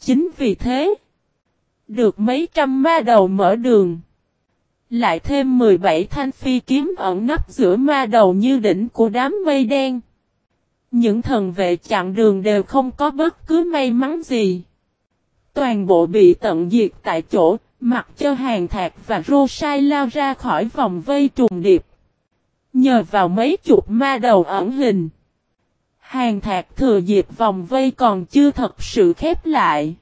Chính vì thế, được mấy trăm ma đầu mở đường, lại thêm 17 thanh phi kiếm ẩn nấp giữa ma đầu như đỉnh của đám mây đen. Những thần vệ chặn đường đều không có bất cứ may mắn gì. Toàn bộ bị tận diệt tại chỗ, mặc cho Hàn Thạc và Rô-sai lao ra khỏi vòng vây trùng điệp. Nhờ vào mấy chục ma đầu ẩn hình, Hàn Thạc thừa dịp vòng vây còn chưa thật sự khép lại.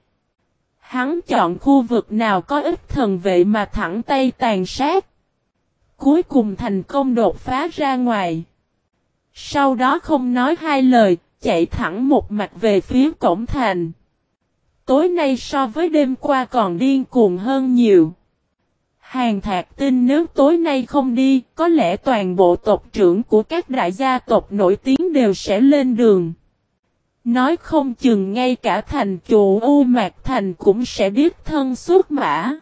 Hắn chọn khu vực nào có ít thần vệ mà thẳng tay tàn sát. Cuối cùng thành công đột phá ra ngoài. Sau đó không nói hai lời, chạy thẳng một mạch về phía cổng thành. Tối nay so với đêm qua còn điên cuồng hơn nhiều. Hàn Thạc tin nếu tối nay không đi, có lẽ toàn bộ tộc trưởng của các đại gia tộc nổi tiếng đều sẽ lên đường. Nói không chừng ngay cả thành chủ U Mạc Thành cũng sẽ đích thân xuất mã.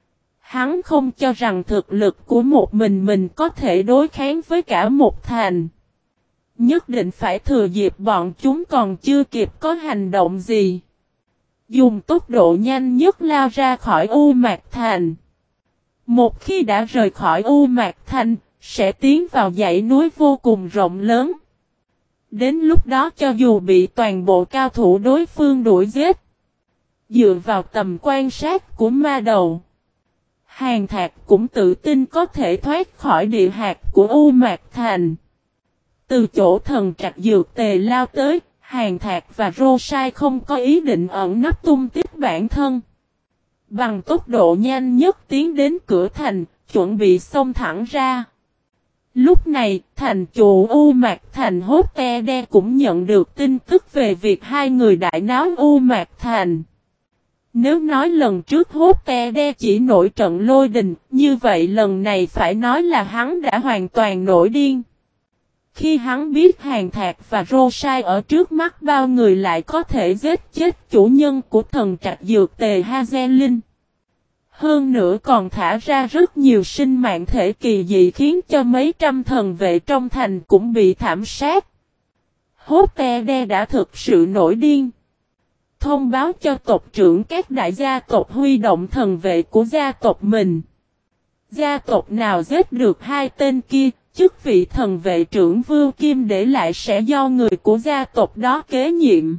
Hắn không cho rằng thực lực của một mình có thể đối kháng với cả một thành. Nhất định phải thừa dịp bọn chúng còn chưa kịp có hành động gì. Dùng tốc độ nhanh nhất lao ra khỏi U Mạc Thành. Một khi đã rời khỏi U Mạc Thành, sẽ tiến vào dãy núi vô cùng rộng lớn. Đến lúc đó cho dù bị toàn bộ cao thủ đối phương đuổi giết, dựa vào tầm quan sát của ma đầu, Hàn Thạc cũng tự tin có thể thoát khỏi địa hạt của U Mạc Thành. Từ chỗ thần trạch dược tề lao tới, Hàn Thạc và Rô-sai không có ý định ẩn nấp tung tích bản thân. Bằng tốc độ nhanh nhất tiến đến cửa thành, chuẩn bị xông thẳng ra. Lúc này, thành chủ U Mạc Thành Hốt Te Đe cũng nhận được tin tức về việc hai người đại náo U Mạc Thành. Nếu nói lần trước Hốt Te Đe chỉ nổi trận lôi đình, như vậy lần này phải nói là hắn đã hoàn toàn nổi điên. Khi hắn biết Hàn Thạc và Rô-sai ở trước mắt bao người lại có thể giết chết chủ nhân của thần trạch dược tề Hazelin. Hơn nữa còn thả ra rất nhiều sinh mạng thể kỳ dị khiến cho mấy trăm thần vệ trong thành cũng bị thảm sát. Hốt Te Đe đã thực sự nổi điên. Thông báo cho tộc trưởng các đại gia tộc huy động thần vệ của gia tộc mình. Gia tộc nào giết được hai tên kia, chức vị thần vệ trưởng Vưu Kim để lại sẽ do người của gia tộc đó kế nhiệm.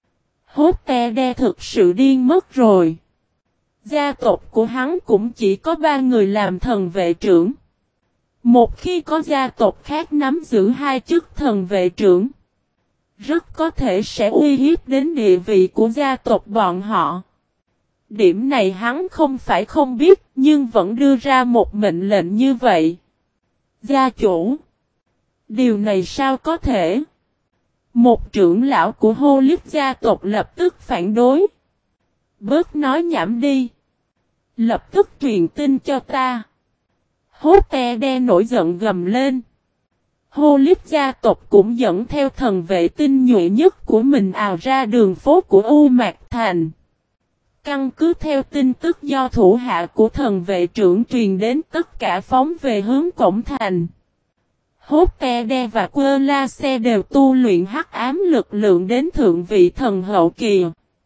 Hốt Te Đe thực sự điên mất rồi. Gia tộc của hắn cũng chỉ có 3 người làm thần vệ trưởng. Một khi có gia tộc khác nắm giữ hai chức thần vệ trưởng, rất có thể sẽ uy hiếp đến địa vị của gia tộc bọn họ. Điểm này hắn không phải không biết, nhưng vẫn đưa ra một mệnh lệnh như vậy. Gia chủ, điều này sao có thể? Một trưởng lão của Hô Liếp gia tộc lập tức phản đối. Bớt nói nhảm đi. Lập tức truyền tin cho ta. Hốt Te Đe nổi giận gầm lên. Hô Liếp gia tộc cũng dẫn theo thần vệ tinh nhuệ nhất của mình ào ra đường phố của U Mạc Thành. Căn cứ theo tin tức do thủ hạ của thần vệ trưởng truyền đến, tất cả phóng về hướng cổng thành. Hốt Te Đe và Quơ La Xe đều tu luyện hắc ám lực lượng đến thượng vị thần hậu kỳ.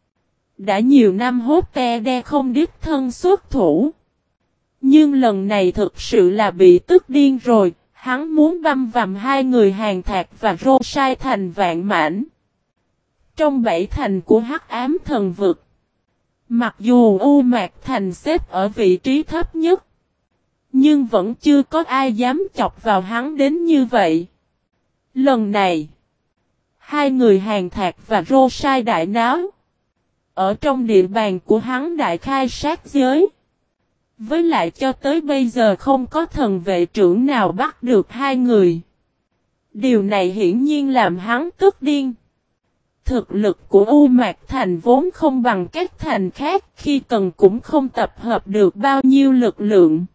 Đã nhiều năm Hốt Te Đe không đích thân xuất thủ. Nhưng lần này thực sự là bị tức điên rồi, hắn muốn băm vằm hai người Hàn Thạc và Rô-sai thành vạn mảnh. Trong 7 thành của hắc ám thần vực, mặc dù U Mạc Thành xếp ở vị trí thấp nhất, nhưng vẫn chưa có ai dám chọc vào hắn đến như vậy. Lần này, hai người Hàn Thạc và Rô-sai đại náo. Ở trong địa bàn của hắn đại khai sát giới. Với lại cho tới bây giờ không có thần vệ trưởng nào bắt được hai người. Điều này hiển nhiên làm hắn tức điên. Thực lực của U Mạc Thành vốn không bằng các thành khác, khi cần cũng không tập hợp được bao nhiêu lực lượng.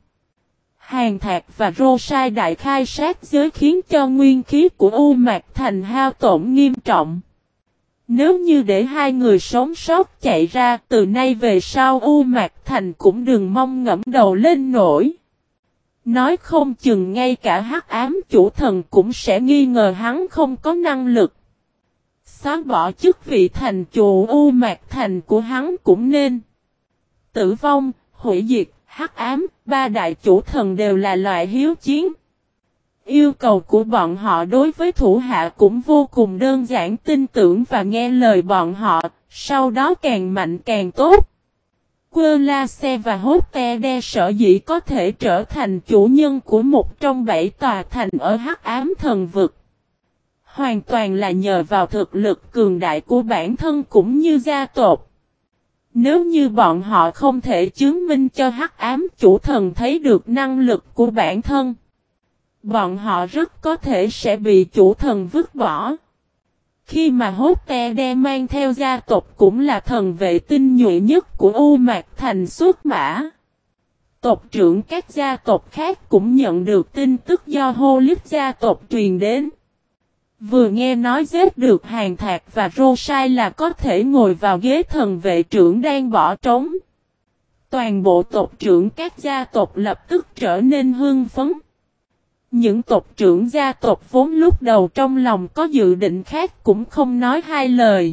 Hàn Thạc và Rô-sai đại khai sát giới khiến cho nguyên khí của U Mạc Thành hao tổn nghiêm trọng. Nếu như để hai người sống sót chạy ra, từ nay về sau U Mạc Thành cũng đừng mong ngẫm đầu lên nổi. Nói không chừng ngay cả hắc ám chủ thần cũng sẽ nghi ngờ hắn không có năng lực. xóa bỏ chức vị thành chủ U Mạc Thành của hắn cũng nên. Tử vong, hủy diệt, hắc ám, ba đại chủ thần đều là loại hiếu chiến. Yêu cầu của bọn họ đối với thủ hạ cũng vô cùng đơn giản, tin tưởng và nghe lời bọn họ, sau đó càng mạnh càng tốt. Quơ-la-xe và Hốt-te-đe sở dĩ có thể trở thành chủ nhân của một trong 7 tòa thành ở hắc ám thần vực. Hoàn toàn là nhờ vào thực lực cường đại của bản thân cũng như gia tộc. Nếu như bọn họ không thể chứng minh cho hắc ám chủ thần thấy được năng lực của bản thân, bọn họ rất có thể sẽ bị chủ thần vứt bỏ. Khi mà Hốt-te-đe mang theo gia tộc cũng là thần vệ tinh nhuệ nhất của U Mạc Thành xuất mã. Tộc trưởng các gia tộc khác cũng nhận được tin tức do Hô Lít gia tộc truyền đến. Vừa nghe nói giết được Hàn Thạc và Rô Sai là có thể ngồi vào ghế thần vệ trưởng đang bỏ trống. Toàn bộ tộc trưởng các gia tộc lập tức trở nên hưng phấn. Những tộc trưởng gia tộc vốn lúc đầu trong lòng có dự định khác cũng không nói hai lời.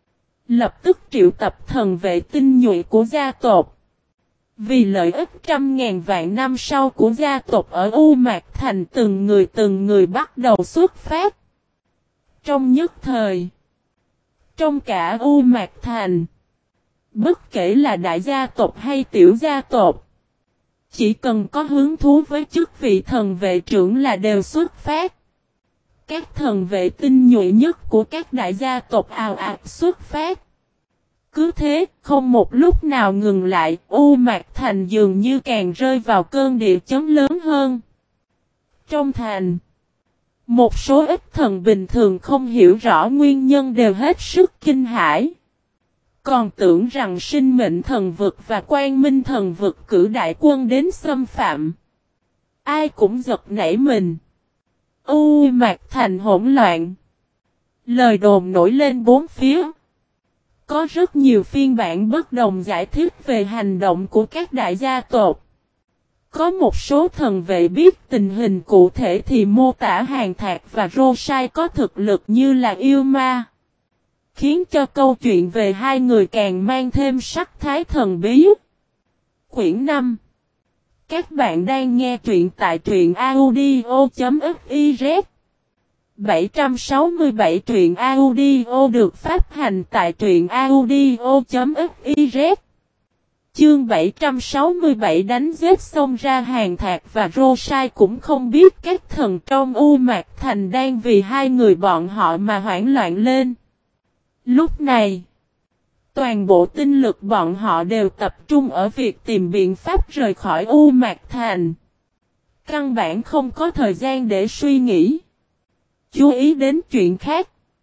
Lập tức triệu tập thần vệ tinh nhuệ của gia tộc. Vì lợi ích trăm ngàn vạn năm sau của gia tộc ở U Mạc Thành, từng người bắt đầu xuất phát. Trong nhất thời, trong cả U Mạc Thành, bất kể là đại gia tộc hay tiểu gia tộc, chỉ cần có hứng thú với chức vị thần vệ trưởng là đều xuất phát. Các thần vệ tinh nhuệ nhất của các đại gia tộc ào ạt xuất phát. Cứ thế, không một lúc nào ngừng lại, U Mạc Thành dường như càng rơi vào cơn địa chấn lớn hơn. Trong thành, một số ít thần bình thường không hiểu rõ nguyên nhân đều hết sức kinh hãi. Còn tưởng rằng sinh mệnh thần vực và quang minh thần vực cử đại quân đến xâm phạm. Ai cũng giật nảy mình. U Mạc Thành hỗn loạn. Lời đồn nổi lên bốn phía. Có rất nhiều phiên bản bất đồng giải thích về hành động của các đại gia tộc. Có một số thần vệ biết tình hình cụ thể thì mô tả Hàn Thạc và Rô Sai có thực lực như là yêu ma, khiến cho câu chuyện về hai người càng mang thêm sắc thái thần bí. Quyển 5. Các bạn đang nghe truyện tại truyện audio.fiz. 767 truyện audio được phát hành tại truyện audio.fiz. Chương 767 đánh giết xông ra Hàn Thạc và Rô Sai cũng không biết các thần trong U Mạc Thành đang vì hai người bọn họ mà hoảng loạn lên. Lúc này, toàn bộ tinh lực bọn họ đều tập trung ở việc tìm biện pháp rời khỏi U Mạc Thành. Căn bản không có thời gian để suy nghĩ, chú ý đến chuyện khác.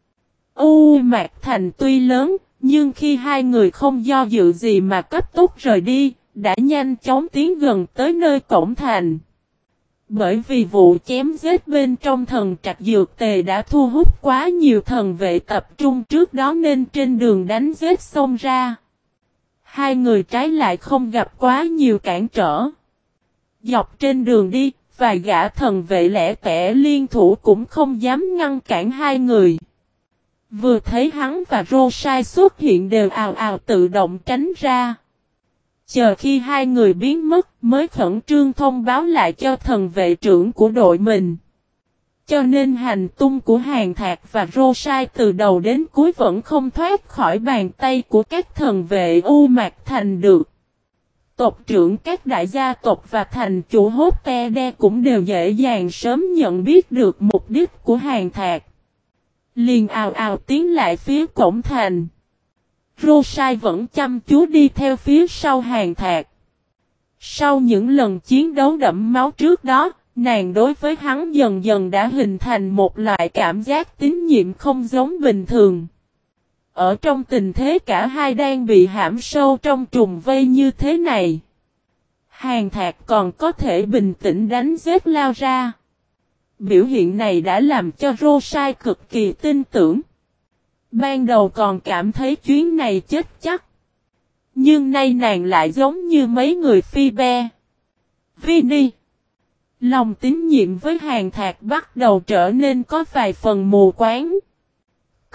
U Mạc Thành tuy lớn, nhưng khi hai người không do dự gì mà cấp tốc rời đi, đã nhanh chóng tiến gần tới nơi cổng thành. Bởi vì vụ chém giết bên trong thần trạch dược tề đã thu hút quá nhiều thần vệ tập trung trước đó nên trên đường đánh giết xông ra. Hai người trái lại không gặp quá nhiều cản trở. Dọc trên đường đi, vài gã thần vệ lẻ tẻ liên thủ cũng không dám ngăn cản hai người. Vừa thấy hắn và Rô Sai xuất hiện đều ào ào tự động tránh ra. Chờ khi hai người biến mất mới khẩn trương thông báo lại cho thần vệ trưởng của đội mình. Cho nên hành tung của Hàn Thạc và Rô Sai từ đầu đến cuối vẫn không thoát khỏi bàn tay của các thần vệ U Mạc Thành được. Tộc trưởng các đại gia tộc và thành chủ Hốt-te-đe cũng đều dễ dàng sớm nhận biết được mục đích của Hàn Thạc. Liền ào ào tiến lại phía cổng thành. Rô Sai vẫn chăm chú đi theo phía sau Hàn Thạc. Sau những lần chiến đấu đẫm máu trước đó, nàng đối với hắn dần dần đã hình thành một loại cảm giác tín nhiệm không giống bình thường. Ở trong tình thế cả hai đang bị hãm sâu trong trùng vây như thế này, Hàn Thạc còn có thể bình tĩnh đánh giết lao ra. Biểu hiện này đã làm cho Rô Sai cực kỳ tin tưởng. Ban đầu còn cảm thấy chuyến này chết chắc. Nhưng nay nàng lại giống như mấy người phi be. Vini. Lòng tín nhiệm với Hàn Thạc bắt đầu trở nên có vài phần mù quáng.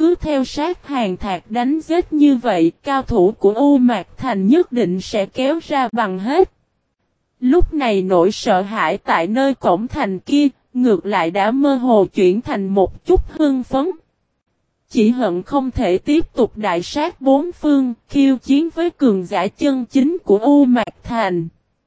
cứ theo sát Hàn Thạc đánh giết như vậy, cao thủ của U Mạc Thành nhất định sẽ kéo ra bằng hết. Lúc này nỗi sợ hãi tại nơi cổng thành kia, ngược lại đã mơ hồ chuyển thành một chút hưng phấn. Chỉ hận không thể tiếp tục đại sát bốn phương, khiêu chiến với cường giả chân chính của U Mạc Thành.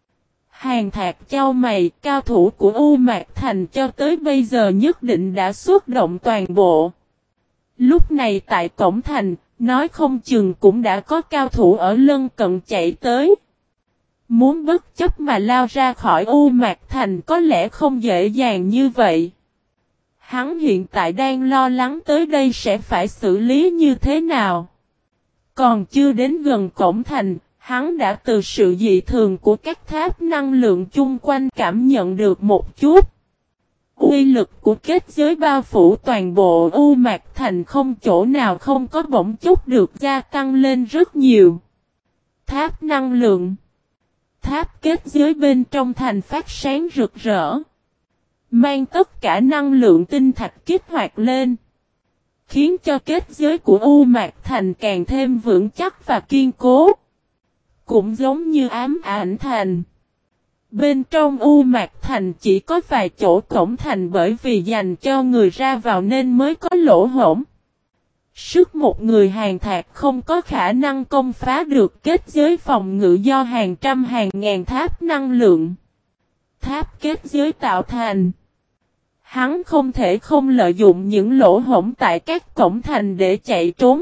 Hàn Thạc chau mày, cao thủ của U Mạc Thành cho tới bây giờ nhất định đã xuất động toàn bộ. Lúc này tại cổng thành, nói không chừng cũng đã có cao thủ ở lân cận chạy tới. Muốn bất chấp mà lao ra khỏi U Mạc Thành có lẽ không dễ dàng như vậy. Hắn hiện tại đang lo lắng tới đây sẽ phải xử lý như thế nào. Còn chưa đến gần cổng thành, hắn đã từ sự dị thường của các tháp năng lượng chung quanh cảm nhận được một chút. Uy lực của kết giới bao phủ toàn bộ U Mạc Thành không chỗ nào không có bỗng chốc được gia tăng lên rất nhiều. Tháp năng lượng. Tháp kết giới bên trong thành phát sáng rực rỡ. Mang tất cả năng lượng tinh thạch kích hoạt lên. Khiến cho kết giới của U Mạc Thành càng thêm vững chắc và kiên cố. Cũng giống như ám ảnh thành. Bên trong U Mạc Thành chỉ có vài chỗ cổng thành bởi vì dành cho người ra vào nên mới có lỗ hổng. Sức một người Hàn Thạc không có khả năng công phá được kết giới phòng ngự do hàng trăm hàng ngàn tháp năng lượng. Tháp kết giới tạo thành. Hắn không thể không lợi dụng những lỗ hổng tại các cổng thành để chạy trốn.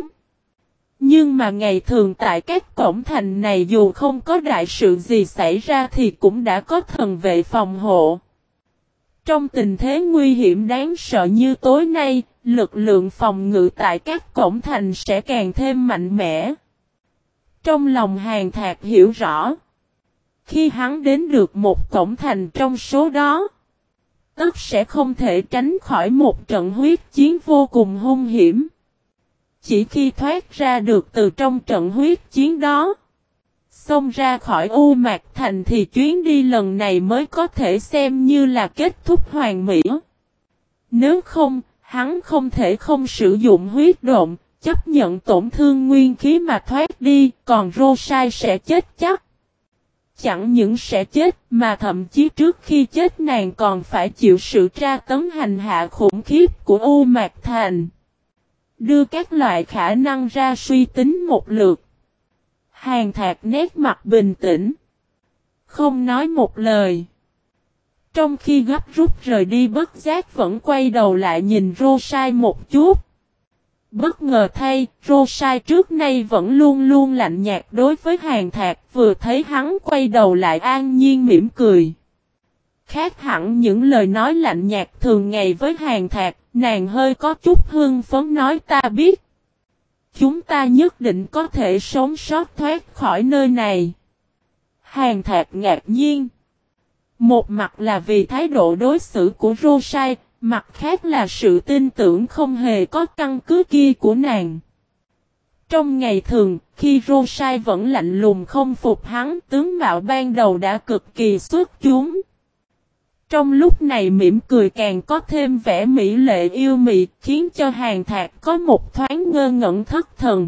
Nhưng mà ngày thường tại các cổng thành này dù không có đại sự gì xảy ra thì cũng đã có thần vệ phòng hộ. Trong tình thế nguy hiểm đáng sợ như tối nay, lực lượng phòng ngự tại các cổng thành sẽ càng thêm mạnh mẽ. Trong lòng Hàn Thạc hiểu rõ. Khi hắn đến được một cổng thành trong số đó, tất sẽ không thể tránh khỏi một trận huyết chiến vô cùng hung hiểm. Chỉ khi thoát ra được từ trong trận huyết chiến đó, xông ra khỏi U Mạc Thành thì chuyến đi lần này mới có thể xem như là kết thúc hoàn mỹ. Nếu không, hắn không thể không sử dụng huyết độn, chấp nhận tổn thương nguyên khí mà thoát đi, còn Rosai sẽ chết chắc. Chẳng những sẽ chết mà thậm chí trước khi chết nàng còn phải chịu sự tra tấn hành hạ khủng khiếp của U Mạc Thành. Đưa các loại khả năng ra suy tính một lượt. Hàn Thạc nét mặt bình tĩnh. Không nói một lời. Trong khi gấp rút rời đi bất giác vẫn quay đầu lại nhìn Rosai một chút. Bất ngờ thay, Rosai trước nay vẫn luôn luôn lạnh nhạt đối với Hàn Thạc, vừa thấy hắn quay đầu lại an nhiên mỉm cười. Khác hẳn những lời nói lạnh nhạt thường ngày với Hàn Thạc, nàng hơi có chút hưng phấn nói ta biết. Chúng ta nhất định có thể sống sót thoát khỏi nơi này. Hàn Thạc ngạc nhiên. Một mặt là vì thái độ đối xử của Rosai, mặt khác là sự tin tưởng không hề có căn cứ kia của nàng. Trong ngày thường, khi Rosai vẫn lạnh lùng không phục hắn, tướng mạo ban đầu đã cực kỳ xuất chúng. Trong lúc này mỉm cười càng có thêm vẻ mỹ lệ yêu mị, khiến cho Hàn Thạc có một thoáng ngơ ngẩn thất thần.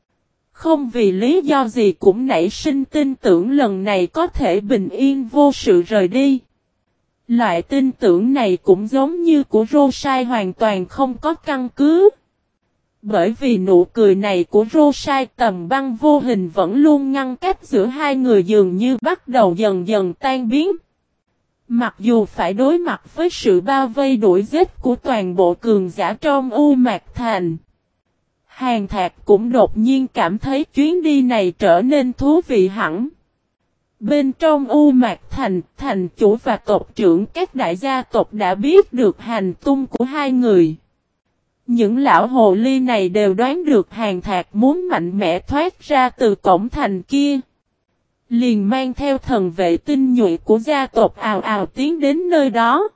Không vì lý do gì cũng nảy sinh tin tưởng lần này có thể bình yên vô sự rời đi. Loại tin tưởng này cũng giống như của Rosai hoàn toàn không có căn cứ. Bởi vì nụ cười này của Rosai tầm băng vô hình vẫn luôn ngăn cách giữa hai người dường như bắt đầu dần dần tan biến. Mặc dù phải đối mặt với sự bao vây đuổi giết của toàn bộ cường giả trong U Mạc Thành, Hàn Thạc cũng đột nhiên cảm thấy chuyến đi này trở nên thú vị hẳn. Bên trong U Mạc Thành, thành chủ và tộc trưởng các đại gia tộc đã biết được hành tung của hai người. Những lão hồ ly này đều đoán được Hàn Thạc muốn mạnh mẽ thoát ra từ cổng thành kia. Liền mang theo thần vệ tinh nhuệ của gia tộc ào ào tiến đến nơi đó.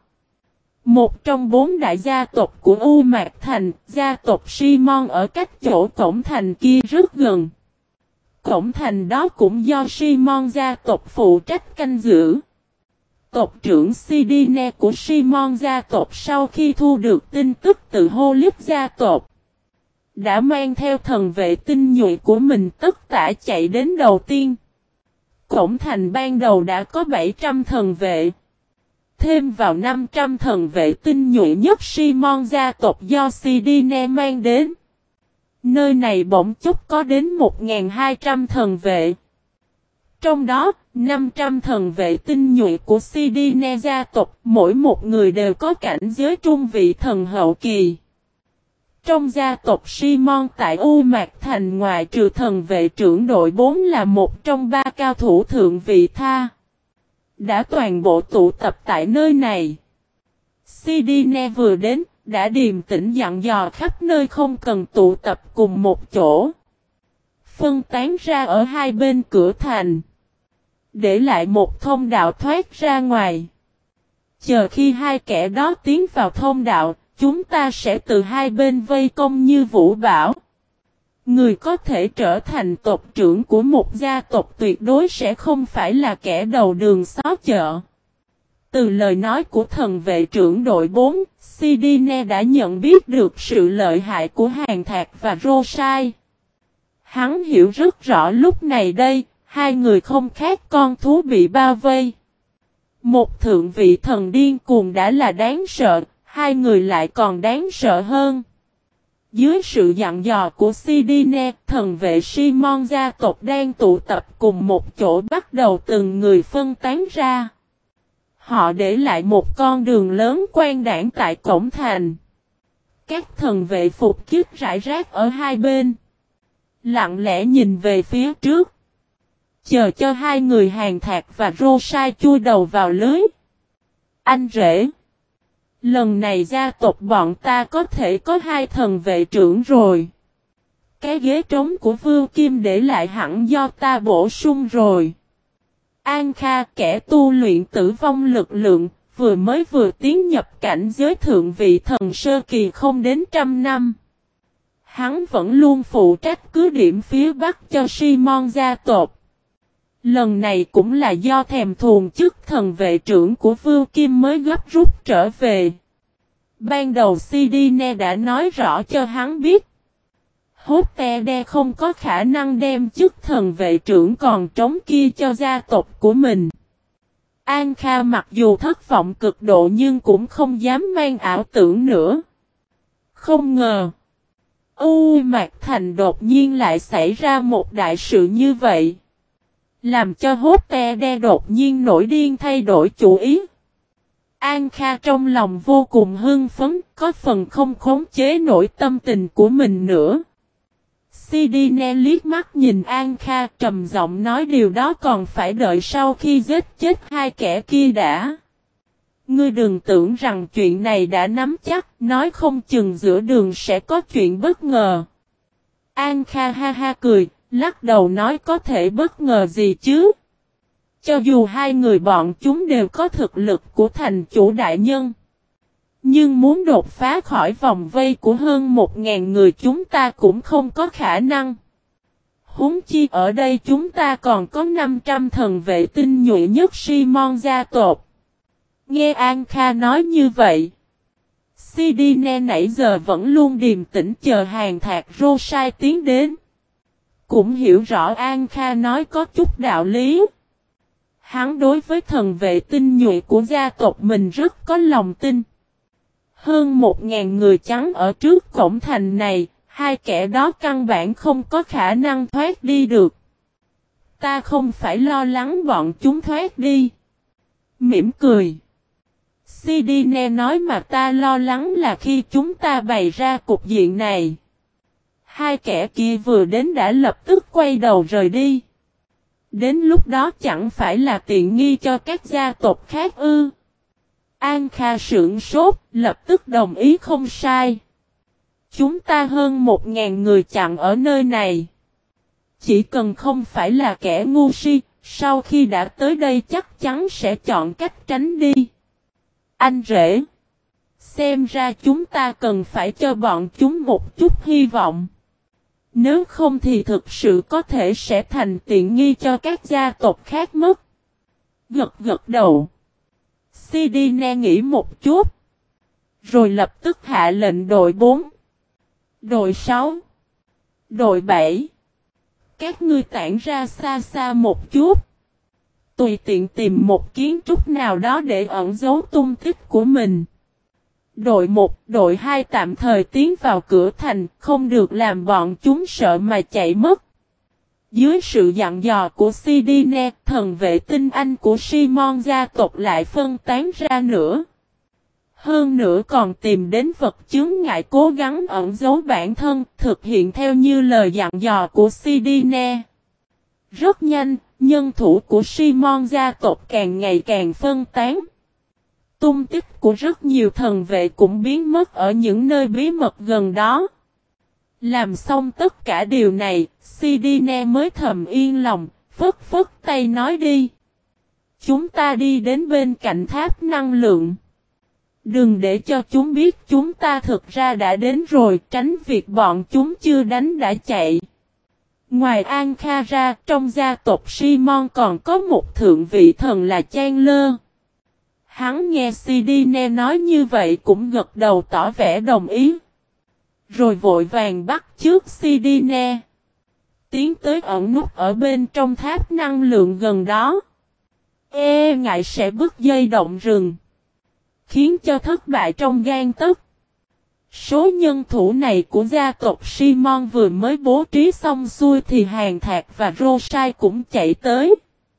Một trong 4 đại gia tộc của U Mạc Thành, gia tộc Simon ở cách chỗ cổng thành kia rất gần. Cổng thành đó cũng do Simon gia tộc phụ trách canh giữ. Tộc trưởng Sidine của Simon gia tộc sau khi thu được tin tức từ Holip gia tộc, đã mang theo thần vệ tinh nhuệ của mình tất tả chạy đến đầu tiên. Cổng thành ban đầu đã có 700 thần vệ. Thêm vào 500 thần vệ tinh nhuệ nhất Simon gia tộc do Sidine mang đến. Nơi này bỗng chốc có đến 1.200 thần vệ. Trong đó, 500 thần vệ tinh nhuệ của Sidine gia tộc, mỗi một người đều có cảnh giới trung vị thần hậu kỳ. Trong gia tộc Simon tại U Mạc Thành ngoại trừ thần vệ trưởng đội 4 là một trong 3 cao thủ thượng vị tha. Đã toàn bộ tụ tập tại nơi này. Sidine vừa đến, đã điềm tĩnh dặn dò khắp nơi không cần tụ tập cùng một chỗ. Phân tán ra ở hai bên cửa thành. Để lại một thông đạo thoát ra ngoài. Chờ khi hai kẻ đó tiến vào thông đạo, chúng ta sẽ từ hai bên vây công như vũ bão. Người có thể trở thành tộc trưởng của một gia tộc tuyệt đối sẽ không phải là kẻ đầu đường xó chợ. Từ lời nói của thần vệ trưởng đội 4, Sidine đã nhận biết được sự lợi hại của Hàn Thạc và Rosai. Hắn hiểu rất rõ lúc này đây, hai người không khác con thú bị bao vây. Một thượng vị thần điên cuồng đã là đáng sợ, hai người lại còn đáng sợ hơn. Dưới sự dặn dò của Sidine, thần vệ Simon gia tộc đang tụ tập cùng một chỗ bắt đầu từng người phân tán ra. Họ để lại một con đường lớn quang đãng tại cổng thành. Các thần vệ phục kích rải rác ở hai bên. Lặng lẽ nhìn về phía trước. Chờ cho hai người Hàn Thạc và Rosai chui đầu vào lưới. Anh rể. Lần này gia tộc bọn ta có thể có hai thần vệ trưởng rồi. Cái ghế trống của Vưu Kim để lại hẳn do ta bổ sung rồi. An Kha, kẻ tu luyện tử vong lực lượng, vừa tiến nhập cảnh giới thượng vị thần sơ kỳ không đến 100 năm. Hắn vẫn luôn phụ trách cứ điểm phía bắc cho Simon gia tộc. Lần này cũng là do thèm thuồng chức thần vệ trưởng của Vưu Kim mới gấp rút trở về. Ban đầu Sidine đã nói rõ cho hắn biết. Hottede không có khả năng đem chức thần vệ trưởng còn trống kia cho gia tộc của mình. An Kha mặc dù thất vọng cực độ nhưng cũng không dám mang ảo tưởng nữa. Không ngờ. U Mạc Thành đột nhiên lại xảy ra một đại sự như vậy. Làm cho Hottede đột nhiên nổi điên thay đổi chủ ý. An Kha trong lòng vô cùng hưng phấn, có phần không khống chế nổi tâm tình của mình nữa. Sidine liếc mắt nhìn An Kha trầm giọng nói điều đó còn phải đợi sau khi giết chết hai kẻ kia đã. Ngươi đừng tưởng rằng chuyện này đã nắm chắc, nói không chừng giữa đường sẽ có chuyện bất ngờ. An Kha ha ha cười, lắc đầu nói có thể bất ngờ gì chứ. Cho dù hai người bọn chúng đều có thực lực của thành chủ đại nhân. Nhưng muốn đột phá khỏi vòng vây của hơn 1.000 người chúng ta cũng không có khả năng. Huống chi ở đây chúng ta còn có 500 thần vệ tinh nhuệ nhất Simon gia tộc. Nghe An Kha nói như vậy. Sidine nãy giờ vẫn luôn điềm tĩnh chờ Hàn Thạc Rosai tiến đến. Cũng hiểu rõ An Kha nói có chút đạo lý. Hắn đối với thần vệ tinh nhuệ của gia tộc mình rất có lòng tin. Hơn 1.000 người trắng ở trước cổng thành này, hai kẻ đó căn bản không có khả năng thoát đi được. Ta không phải lo lắng bọn chúng thoát đi. Mỉm cười. Sidine nói mà ta lo lắng là khi chúng ta bày ra cục diện này. Hai kẻ kia vừa đến đã lập tức quay đầu rời đi. Đến lúc đó chẳng phải là tiện nghi cho các gia tộc khác ư. An Kha sửng sốt, lập tức đồng ý không sai. Chúng ta hơn 1.000 người chặn ở nơi này. Chỉ cần không phải là kẻ ngu si, sau khi đã tới đây chắc chắn sẽ chọn cách tránh đi. Anh rể. Xem ra chúng ta cần phải cho bọn chúng một chút hy vọng. Nếu không thì thực sự có thể sẽ thành tiện nghi cho các gia tộc khác mất. Gật gật đầu. Sidine nghĩ một chút. Rồi lập tức hạ lệnh đội 4. Đội 6. Đội 7. Các ngươi tản ra xa xa một chút. Tùy tiện tìm một kiến trúc nào đó để ẩn giấu tung tích của mình. Đội 1, đội 2 tạm thời tiến vào cửa thành, không được làm bọn chúng sợ mà chạy mất. Dưới sự dặn dò của Sidine, thần vệ tinh anh của Simon gia tộc lại phân tán ra nữa. Hơn nữa còn tìm đến vật chướng ngại cố gắng ẩn giấu bản thân, thực hiện theo như lời dặn dò của Sidine. Rất nhanh, nhân thủ của Simon gia tộc càng ngày càng phân tán. Tung tích của rất nhiều thần vệ cũng biến mất ở những nơi bí mật gần đó. Làm xong tất cả điều này, Sidine mới thầm yên lòng, phất phất tay nói đi. Chúng ta đi đến bên cạnh tháp năng lượng. Đừng để cho chúng biết chúng ta thực ra đã đến rồi, tránh việc bọn chúng chưa đánh đã chạy. Ngoài An Kha ra, trong gia tộc Simon còn có một thượng vị thần là Chandler. Hắn nghe Sidine nói như vậy cũng gật đầu tỏ vẻ đồng ý. Rồi vội vàng bắt chước Sidine. Tiến tới ẩn nút ở bên trong tháp năng lượng gần đó. Ngại sẽ bứt dây động rừng. Khiến cho thất bại trong gang tấc. Số nhân thủ này của gia tộc Simon vừa mới bố trí xong xuôi thì Hàn Thạc và Rosai cũng chạy tới.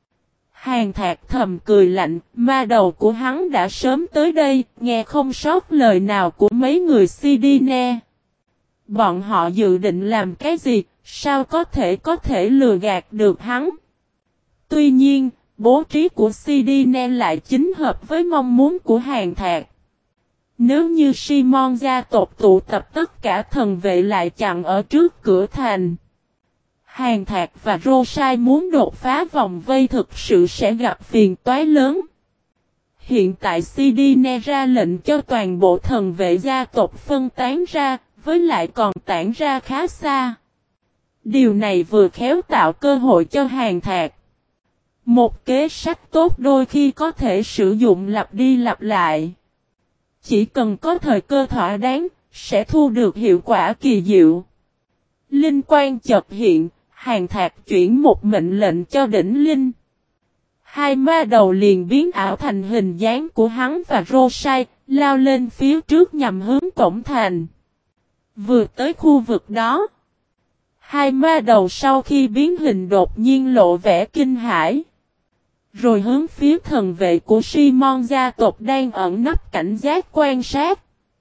Hàn Thạc thầm cười lạnh, ma đầu của hắn đã sớm tới đây, nghe không sót lời nào của mấy người Sidine. Bọn họ dự định làm cái gì, sao có thể lừa gạt được hắn. Tuy nhiên, bố trí của Sidine lại chính hợp với mong muốn của Hàn Thạc. Nếu như Simon gia tộc tụ tập tất cả thần vệ lại chặn ở trước cửa thành, Hàn Thạc và Rosai muốn đột phá vòng vây thực sự sẽ gặp phiền toái lớn. Hiện tại Sidine ra lệnh cho toàn bộ thần vệ gia tộc phân tán ra, với lại còn tản ra khá xa. Điều này vừa khéo tạo cơ hội cho Hàn Thạc. Một kế sách tốt đôi khi có thể sử dụng lặp đi lặp lại. Chỉ cần có thời cơ thỏa đáng, sẽ thu được hiệu quả kỳ diệu. Linh quang chợt hiện, Hàn Thạc chuyển một mệnh lệnh cho đỉnh Linh. Hai ma đầu liền biến ảo thành hình dáng của hắn và Rosai, lao lên phía trước nhằm hướng cổng thành. Vừa tới khu vực đó, hai ma đầu sau khi biến hình đột nhiên lộ vẻ kinh hãi. Rồi hướng phía thần vệ của Simon gia tộc đang ẩn nấp cảnh giác quan sát.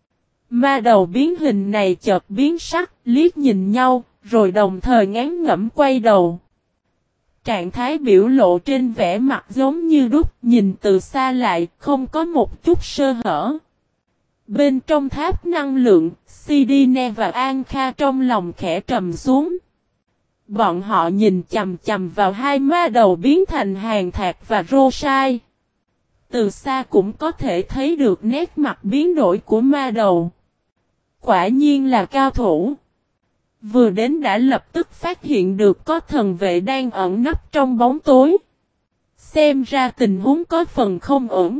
Ma đầu biến hình này chợt biến sắc, liếc nhìn nhau, rồi đồng thời ngán ngẩm quay đầu. Trạng thái biểu lộ trên vẻ mặt giống như đúc, nhìn từ xa lại, không có một chút sơ hở. Bên trong tháp năng lượng, Sidine và An Kha trong lòng khẽ trầm xuống. Bọn họ nhìn chằm chằm vào hai ma đầu biến thành Hàn Thạc và Rosai. Từ xa cũng có thể thấy được nét mặt biến đổi của ma đầu. Quả nhiên là cao thủ. Vừa đến đã lập tức phát hiện được có thần vệ đang ẩn nấp trong bóng tối. Xem ra tình huống có phần không ổn.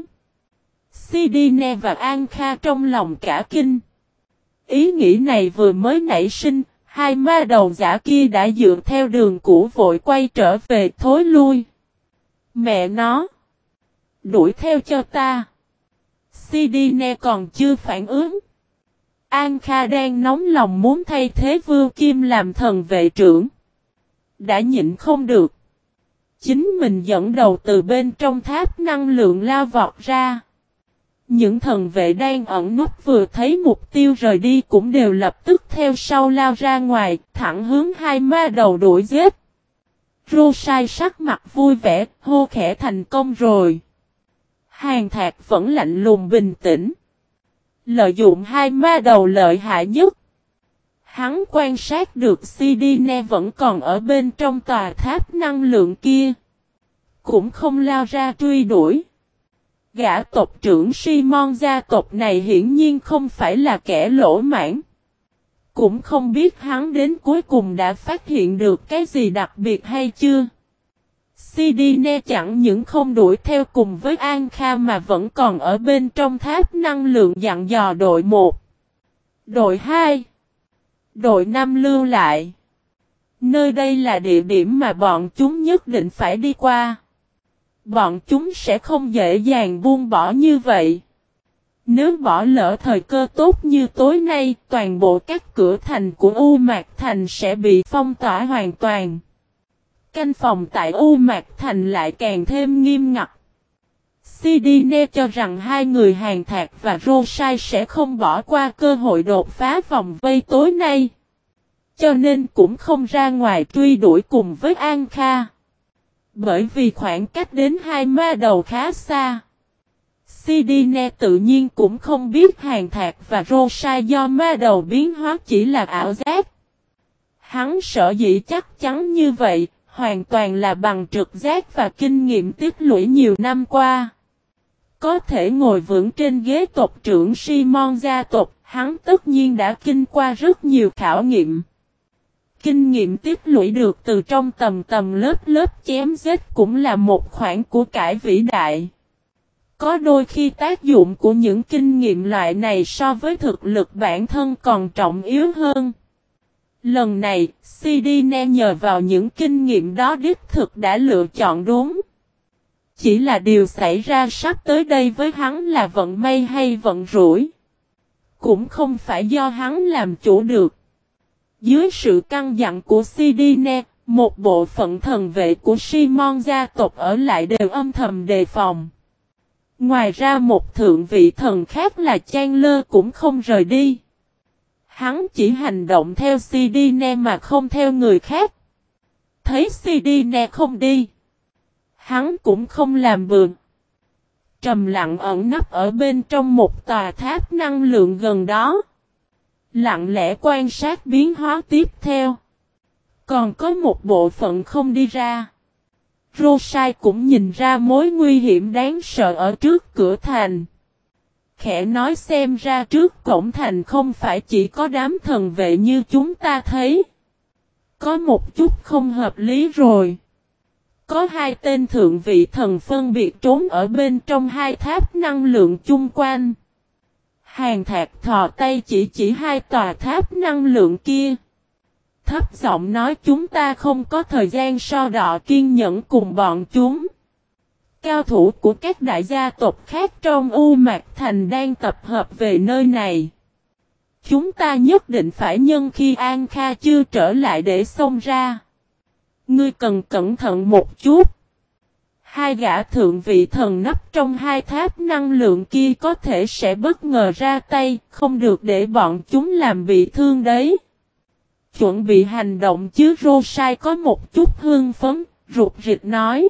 Sidine và An Kha trong lòng cả kinh. Ý nghĩ này vừa mới nảy sinh, hai ma đầu giả kia đã dựa theo đường cũ vội quay trở về thối lui. Mẹ nó! Đuổi theo cho ta! Sidine còn chưa phản ứng. An Kha đang nóng lòng muốn thay thế Vưu Kim làm thần vệ trưởng. Đã nhịn không được. Chính mình dẫn đầu từ bên trong tháp năng lượng lao vọt ra. Những thần vệ đang ẩn nút vừa thấy mục tiêu rời đi cũng đều lập tức theo sau lao ra ngoài, thẳng hướng hai ma đầu đuổi giết. Rosai sắc mặt vui vẻ, hô khẽ thành công rồi. Hàn Thạc vẫn lạnh lùng bình tĩnh. Lợi dụng hai ma đầu lợi hại nhất. Hắn quan sát được Sidine vẫn còn ở bên trong tòa tháp năng lượng kia. Cũng không lao ra truy đuổi. Gã tộc trưởng Simon gia tộc này hiển nhiên không phải là kẻ lỗ mãn. Cũng không biết hắn đến cuối cùng đã phát hiện được cái gì đặc biệt hay chưa. Sidine chẳng những không đuổi theo cùng với An Kha mà vẫn còn ở bên trong tháp năng lượng dặn dò đội 1, đội 2, Đội 5 lưu lại. Nơi đây là địa điểm mà bọn chúng nhất định phải đi qua. Bọn chúng sẽ không dễ dàng buông bỏ như vậy. Nếu bỏ lỡ thời cơ tốt như tối nay, toàn bộ các cửa thành của U Mạc Thành sẽ bị phong tỏa hoàn toàn. Canh phòng tại U Mạc Thành lại càng thêm nghiêm ngặt. Sidine cho rằng hai người Hàn Thạc và Rosai sẽ không bỏ qua cơ hội đột phá vòng vây tối nay. Cho nên cũng không ra ngoài truy đuổi cùng với An Kha. Bởi vì khoảng cách đến hai ma đầu khá xa. Sidine tự nhiên cũng không biết Hàn Thạc và Rosai do ma đầu biến hóa chỉ là ảo giác. Hắn sở dĩ chắc chắn như vậy, hoàn toàn là bằng trực giác và kinh nghiệm tích lũy nhiều năm qua. Có thể ngồi vững trên ghế tộc trưởng Simon gia tộc, hắn tất nhiên đã kinh qua rất nhiều khảo nghiệm. Kinh nghiệm tích lũy được từ trong tầm lớp chém giết cũng là một khoản của cải vĩ đại. Có đôi khi tác dụng của những kinh nghiệm loại này so với thực lực bản thân còn trọng yếu hơn. Lần này, Sidine nhờ vào những kinh nghiệm đó đích thực đã lựa chọn đúng. Chỉ là điều xảy ra sắp tới đây với hắn là vận may hay vận rủi. Cũng không phải do hắn làm chủ được. Dưới sự căn dặn của Sidine, một bộ phận thần vệ của Simon gia tộc ở lại đều âm thầm đề phòng. Ngoài ra một thượng vị thần khác là Chandler cũng không rời đi. Hắn chỉ hành động theo Sidine mà không theo người khác. Thấy Sidine không đi. Hắn cũng không làm bừa. Trầm lặng ẩn nấp ở bên trong một tòa tháp năng lượng gần đó. Lặng lẽ quan sát biến hóa tiếp theo. Còn có một bộ phận không đi ra. Rosai cũng nhìn ra mối nguy hiểm đáng sợ ở trước cửa thành. Khẽ nói xem ra trước cổng thành không phải chỉ có đám thần vệ như chúng ta thấy. Có một chút không hợp lý rồi. Có hai tên thượng vị thần phân biệt trốn ở bên trong hai tháp năng lượng chung quanh. Hàn Thạc thò tay chỉ hai tòa tháp năng lượng kia. Thấp giọng nói chúng ta không có thời gian so đọ kiên nhẫn cùng bọn chúng. Cao thủ của các đại gia tộc khác trong U Mạc Thành đang tập hợp về nơi này. Chúng ta nhất định phải nhân khi An Kha chưa trở lại để xông ra. Ngươi cần cẩn thận một chút. Hai gã thượng vị thần nấp trong hai tháp năng lượng kia có thể sẽ bất ngờ ra tay, không được để bọn chúng làm bị thương đấy. Chuẩn bị hành động chứ Rosai có một chút hưng phấn, rụt rịch nói.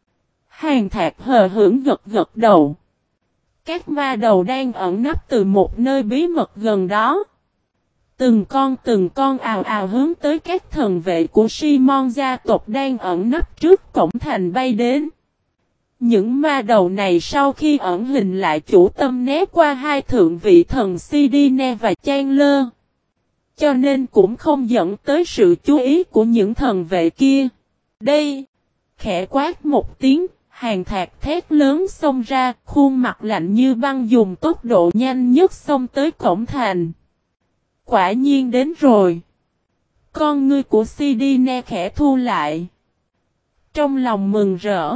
Hàn Thạc hờ hững gật gật đầu. Các ma đầu đang ẩn nấp từ một nơi bí mật gần đó. Từng con ào ào hướng tới các thần vệ của Simon gia tộc đang ẩn nấp trước cổng thành bay đến. Những ma đầu này sau khi ẩn hình lại chủ tâm né qua hai thượng vị thần Sidine và Chandler. Cho nên cũng không dẫn tới sự chú ý của những thần vệ kia. Đây! Khẽ quát một tiếng, Hàn Thạc thét lớn xông ra, khuôn mặt lạnh như băng dùng tốc độ nhanh nhất xông tới cổng thành. Quả nhiên đến rồi. Con ngươi của Sidine khẽ thu lại. Trong lòng mừng rỡ.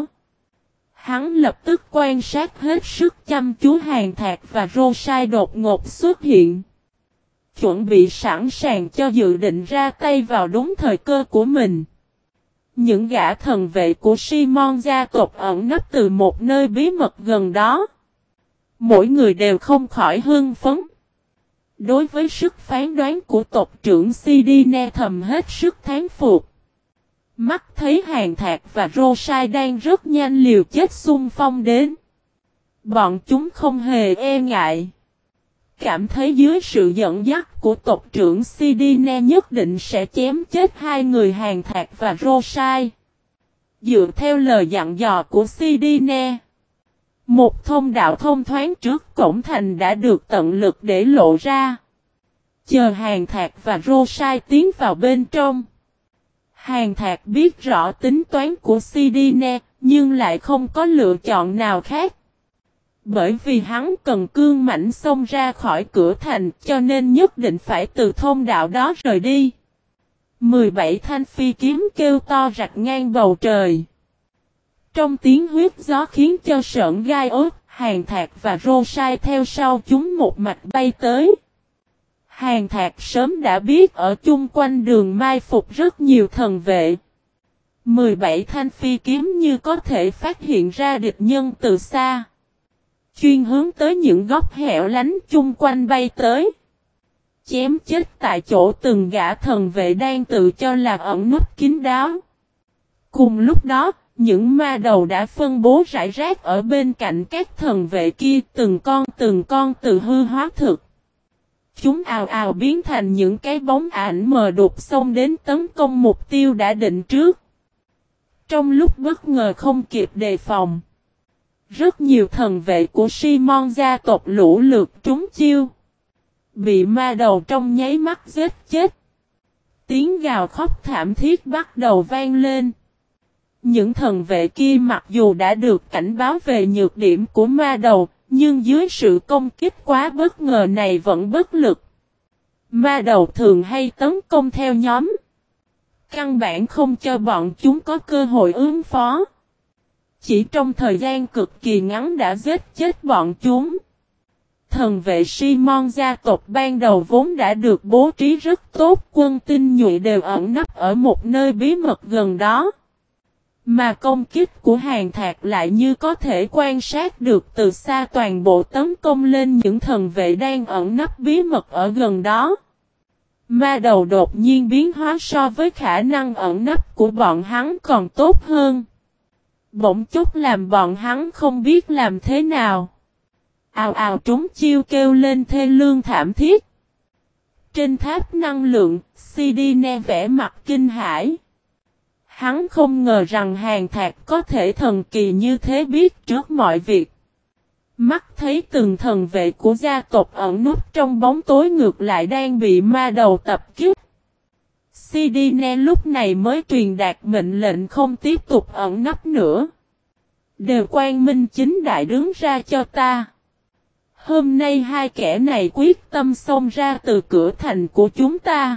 Hắn lập tức quan sát hết sức chăm chú Hàn Thạc và Rosai đột ngột xuất hiện. Chuẩn bị sẵn sàng cho dự định ra tay vào đúng thời cơ của mình. Những gã thần vệ của Simon gia tộc ẩn nấp từ một nơi bí mật gần đó. Mỗi người đều không khỏi hưng phấn. Đối với sức phán đoán của tộc trưởng Sidine thầm hết sức thán phục. Mắt thấy Hàn Thạc và Rosai đang rất nhanh liều chết xung phong đến. Bọn chúng không hề e ngại. Cảm thấy dưới sự dẫn dắt của tộc trưởng Sidine nhất định sẽ chém chết hai người Hàn Thạc và Rosai. Dựa theo lời dặn dò của Sidine, một thông đạo thông thoáng trước cổng thành đã được tận lực để lộ ra. Chờ Hàn Thạc và Rosai tiến vào bên trong. Hàn Thạc biết rõ tính toán của Sidine, nhưng lại không có lựa chọn nào khác. Bởi vì hắn cần cương mãnh xông ra khỏi cửa thành cho nên nhất định phải từ thông đạo đó rời đi. 17 thanh phi kiếm kêu to rạch ngang bầu trời. Trong tiếng huyết gió khiến cho sởn gai ốt, Hàn Thạc và Rô Sai theo sau chúng một mạch bay tới. Hàn Thạc sớm đã biết ở chung quanh đường mai phục rất nhiều thần vệ. 17 thanh phi kiếm như có thể phát hiện ra địch nhân từ xa. Chuyên hướng tới những góc hẻo lánh chung quanh bay tới. Chém chết tại chỗ từng gã thần vệ đang tự cho là ẩn núp kín đáo. Cùng lúc đó, những ma đầu đã phân bố rải rác ở bên cạnh các thần vệ kia từng con từ hư hóa thực. Chúng ào ào biến thành những cái bóng ảnh mờ đục xông đến tấn công mục tiêu đã định trước. Trong lúc bất ngờ không kịp đề phòng, rất nhiều thần vệ của Simon gia tộc lũ lượt trúng chiêu. Bị ma đầu trong nháy mắt giết chết. Tiếng gào khóc thảm thiết bắt đầu vang lên. Những thần vệ kia mặc dù đã được cảnh báo về nhược điểm của ma đầu, nhưng dưới sự công kích quá bất ngờ này vẫn bất lực. Ma đầu thường hay tấn công theo nhóm. Căn bản không cho bọn chúng có cơ hội ứng phó. Chỉ trong thời gian cực kỳ ngắn đã giết chết bọn chúng. Thần vệ Simon gia tộc ban đầu vốn đã được bố trí rất tốt, quân tinh nhuệ đều ẩn nấp ở một nơi bí mật gần đó. Mà công kích của Hàn Thạc lại như có thể quan sát được từ xa toàn bộ tấn công lên những thần vệ đang ẩn nấp bí mật ở gần đó. Ma đầu đột nhiên biến hóa so với khả năng ẩn nấp của bọn hắn còn tốt hơn. Bỗng chốc làm bọn hắn không biết làm thế nào. Ào ào trúng chiêu kêu lên thê lương thảm thiết. Trên tháp năng lượng, Sidine vẽ mặt kinh hãi. Hắn không ngờ rằng Hàn Thạc có thể thần kỳ như thế biết trước mọi việc. Mắt thấy từng thần vệ của gia tộc ẩn núp trong bóng tối ngược lại đang bị ma đầu tập kích. Sidine lúc này mới truyền đạt mệnh lệnh không tiếp tục ẩn nấp nữa. Đều quang minh chính đại đứng ra cho ta. Hôm nay hai kẻ này quyết tâm xông ra từ cửa thành của chúng ta.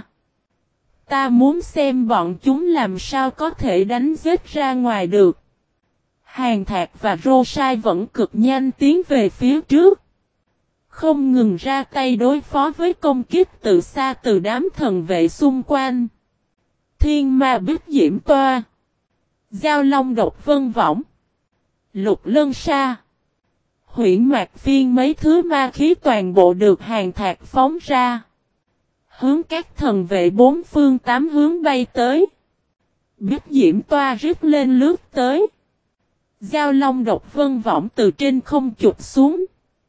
Ta muốn xem bọn chúng làm sao có thể đánh giết ra ngoài được. Hàn Thạc và Rô Sai vẫn cực nhanh tiến về phía trước. Không ngừng ra tay đối phó với công kích từ xa từ đám thần vệ xung quanh. Thiên ma bích diễm toa. Giao long độc vân võng. Lục lân sa. Huyễn mạc phiên mấy thứ ma khí toàn bộ được Hàn Thạc phóng ra. Hướng các thần vệ bốn phương tám hướng bay tới. Bích diễm toa rít lên lướt tới. Giao long độc vân võng từ trên không chụp xuống.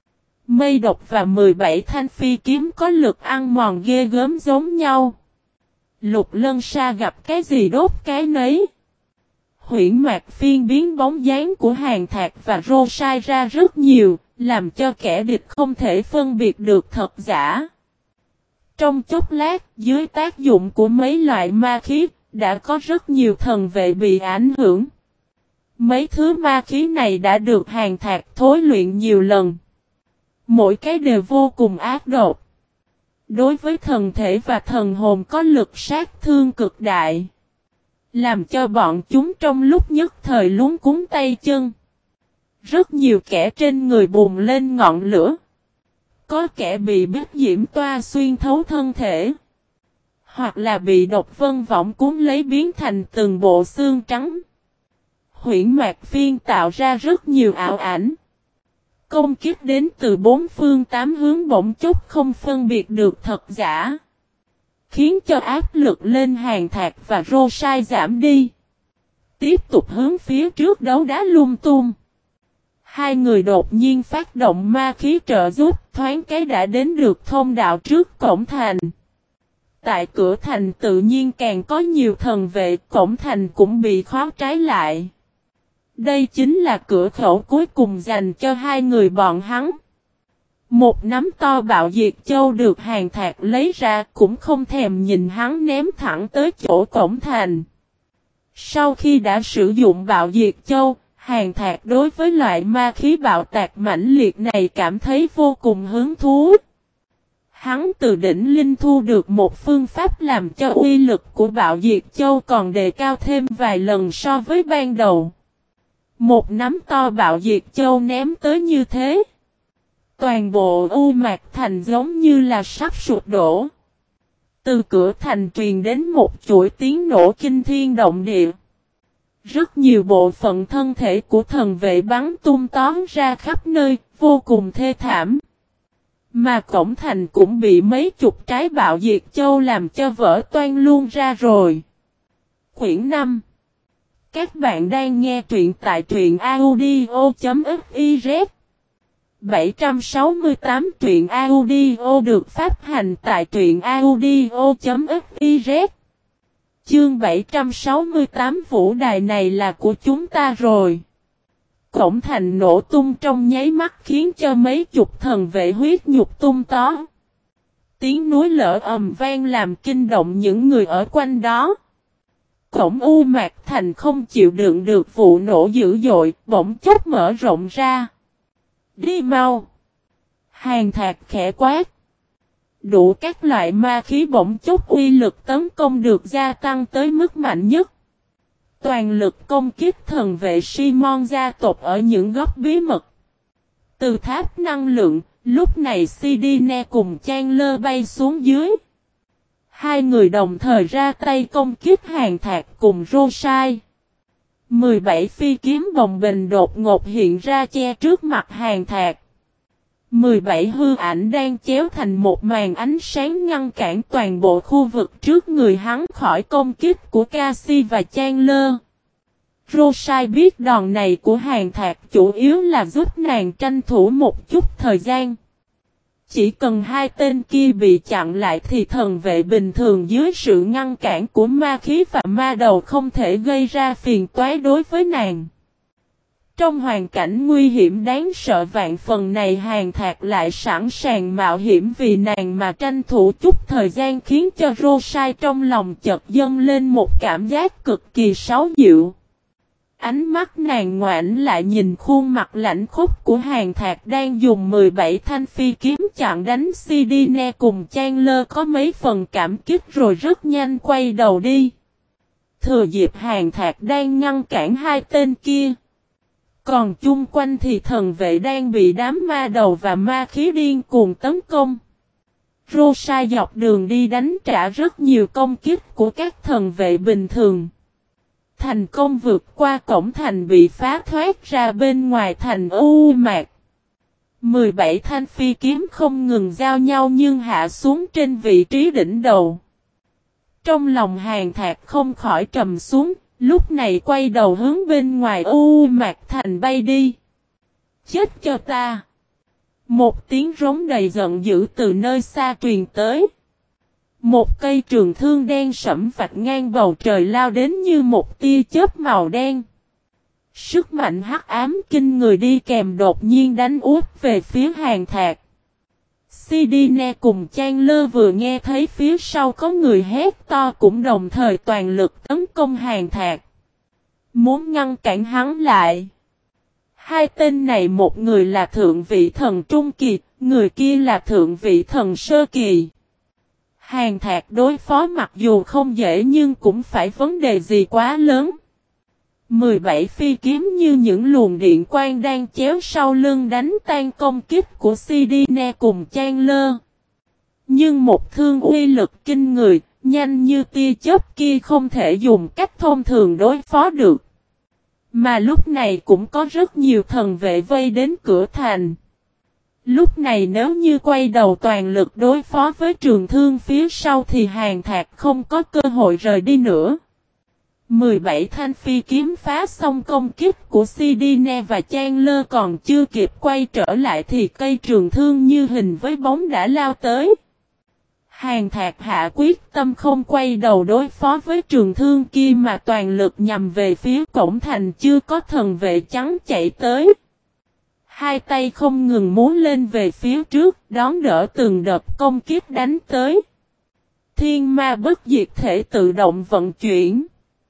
Mây độc và 17 thanh phi kiếm có lực ăn mòn ghê gớm giống nhau. Lục lân sa gặp cái gì đốt cái nấy. Huyễn mạc phiên biến bóng dáng của Hàn Thạc và Rô Sai ra rất nhiều, làm cho kẻ địch không thể phân biệt được thật giả. Trong chốc lát, dưới tác dụng của mấy loại ma khí, đã có rất nhiều thần vệ bị ảnh hưởng. Mấy thứ ma khí này đã được Hàn Thạc thối luyện nhiều lần. Mỗi cái đều vô cùng ác độc. Đối với thần thể và thần hồn có lực sát thương cực đại. Làm cho bọn chúng trong lúc nhất thời luống cuống tay chân. Rất nhiều kẻ trên người bùng lên ngọn lửa. Có kẻ bị bích diễm toa xuyên thấu thân thể. Hoặc là bị độc vân võng cuốn lấy biến thành từng bộ xương trắng. Huyễn mạc phiên tạo ra rất nhiều ảo ảnh. Công kích đến từ bốn phương tám hướng bỗng chốc không phân biệt được thật giả. Khiến cho áp lực lên Hàn Thạc và Rô Sai giảm đi. Tiếp tục hướng phía trước đấu đá lung tung. Hai người đột nhiên phát động ma khí trợ giúp, thoáng cái đã đến được thông đạo trước cổng thành. Tại cửa thành tự nhiên càng có nhiều thần vệ, cổng thành cũng bị khóa trái lại. Đây chính là cửa khẩu cuối cùng dành cho hai người bọn hắn. Một nắm to bạo diệt châu được Hàn Thạc lấy ra cũng không thèm nhìn hắn ném thẳng tới chỗ cổng thành. Sau khi đã sử dụng bạo diệt châu, Hàn Thạc đối với loại ma khí bạo tạc mãnh liệt này cảm thấy vô cùng hứng thú. Hắn từ đỉnh linh thu được một phương pháp làm cho uy lực của bạo diệt châu còn đề cao thêm vài lần so với ban đầu. Một nắm to bạo diệt châu ném tới như thế. Toàn bộ U Mạc Thành giống như là sắp sụp đổ. Từ cửa thành truyền đến một chuỗi tiếng nổ kinh thiên động địa. Rất nhiều bộ phận thân thể của thần vệ bắn tung tóe ra khắp nơi, vô cùng thê thảm. Mà cổng thành cũng bị mấy chục trái bạo diệt châu làm cho vỡ toang luôn ra rồi. Quyển 5. Các bạn đang nghe truyện tại truyện audio.fiz 768 truyện audio được phát hành tại truyện audio.fiz. Chương 768 vũ đài này là của chúng ta rồi. Cổng thành nổ tung trong nháy mắt khiến cho mấy chục thần vệ huyết nhục tung tó. Tiếng núi lở ầm vang làm kinh động những người ở quanh đó. Cổng U Mạc Thành không chịu đựng được vụ nổ dữ dội, bỗng chốc mở rộng ra. Đi mau! Hàn Thạc khẽ quát. Đủ các loại ma khí bỗng chốc uy lực tấn công được gia tăng tới mức mạnh nhất. Toàn lực công kích thần vệ Simon gia tộc ở những góc bí mật. Từ tháp năng lượng, lúc này Sidine cùng Chandler bay xuống dưới. Hai người đồng thời ra tay công kích Hàn Thạc cùng Rosai. 17 phi kiếm bồng bềnh đột ngột hiện ra che trước mặt Hàn Thạc. 17 hư ảnh đang chéo thành một màn ánh sáng ngăn cản toàn bộ khu vực trước người hắn khỏi công kích của Cassie và Chandler. Rosai biết đòn này của Hàn Thạc chủ yếu là giúp nàng tranh thủ một chút thời gian. Chỉ cần hai tên kia bị chặn lại thì thần vệ bình thường dưới sự ngăn cản của ma khí và ma đầu không thể gây ra phiền toái đối với nàng. Trong hoàn cảnh nguy hiểm đáng sợ vạn phần này Hàn Thạc lại sẵn sàng mạo hiểm vì nàng mà tranh thủ chút thời gian khiến cho Rosai trong lòng chợt dâng lên một cảm giác cực kỳ xấu dịu. Ánh mắt nàng ngoảnh lại nhìn khuôn mặt lạnh khốc của Hàn Thạc đang dùng 17 thanh phi kiếm chặn đánh Sidine cùng Chandler có mấy phần cảm kích rồi rất nhanh quay đầu đi. Thừa dịp Hàn Thạc đang ngăn cản hai tên kia. Còn chung quanh thì thần vệ đang bị đám ma đầu và ma khí điên cuồng tấn công. Rosai dọc đường đi đánh trả rất nhiều công kích của các thần vệ bình thường. Thành công vượt qua cổng thành bị phá thoát ra bên ngoài thành U Mạc. 17 thanh phi kiếm không ngừng giao nhau nhưng hạ xuống trên vị trí đỉnh đầu. Trong lòng Hàn Thạc không khỏi trầm xuống, lúc này quay đầu hướng bên ngoài U Mạc thành bay đi. Chết cho ta! Một tiếng rống đầy giận dữ từ nơi xa truyền tới. Một cây trường thương đen sẫm vạch ngang bầu trời lao đến như một tia chớp màu đen. Sức mạnh hắc ám kinh người đi kèm đột nhiên đánh úp về phía Hàn Thạc. Sidine cùng Chandler vừa nghe thấy phía sau có người hét to cũng đồng thời toàn lực tấn công Hàn Thạc. Muốn ngăn cản hắn lại. Hai tên này một người là thượng vị thần trung kỳ, người kia là thượng vị thần sơ kỳ. Hàn Thạc đối phó mặc dù không dễ nhưng cũng phải vấn đề gì quá lớn. 17 phi kiếm như những luồng điện quang đang chéo sau lưng đánh tan công kích của Sidine cùng Chandler. Nhưng một thương uy lực kinh người, nhanh như tia chớp kia không thể dùng cách thông thường đối phó được. Mà lúc này cũng có rất nhiều thần vệ vây đến cửa thành. Lúc này nếu như quay đầu toàn lực đối phó với trường thương phía sau thì Hàn Thạc không có cơ hội rời đi nữa. 17 thanh phi kiếm phá xong công kích của Sidine và Chandler còn chưa kịp quay trở lại thì cây trường thương như hình với bóng đã lao tới. Hàn Thạc hạ quyết tâm không quay đầu đối phó với trường thương kia mà toàn lực nhằm về phía cổng thành chưa có thần vệ trắng chạy tới. Hai tay không ngừng múa lên về phía trước đón đỡ từng đợt công kích đánh tới. Thiên ma bất diệt thể tự động vận chuyển.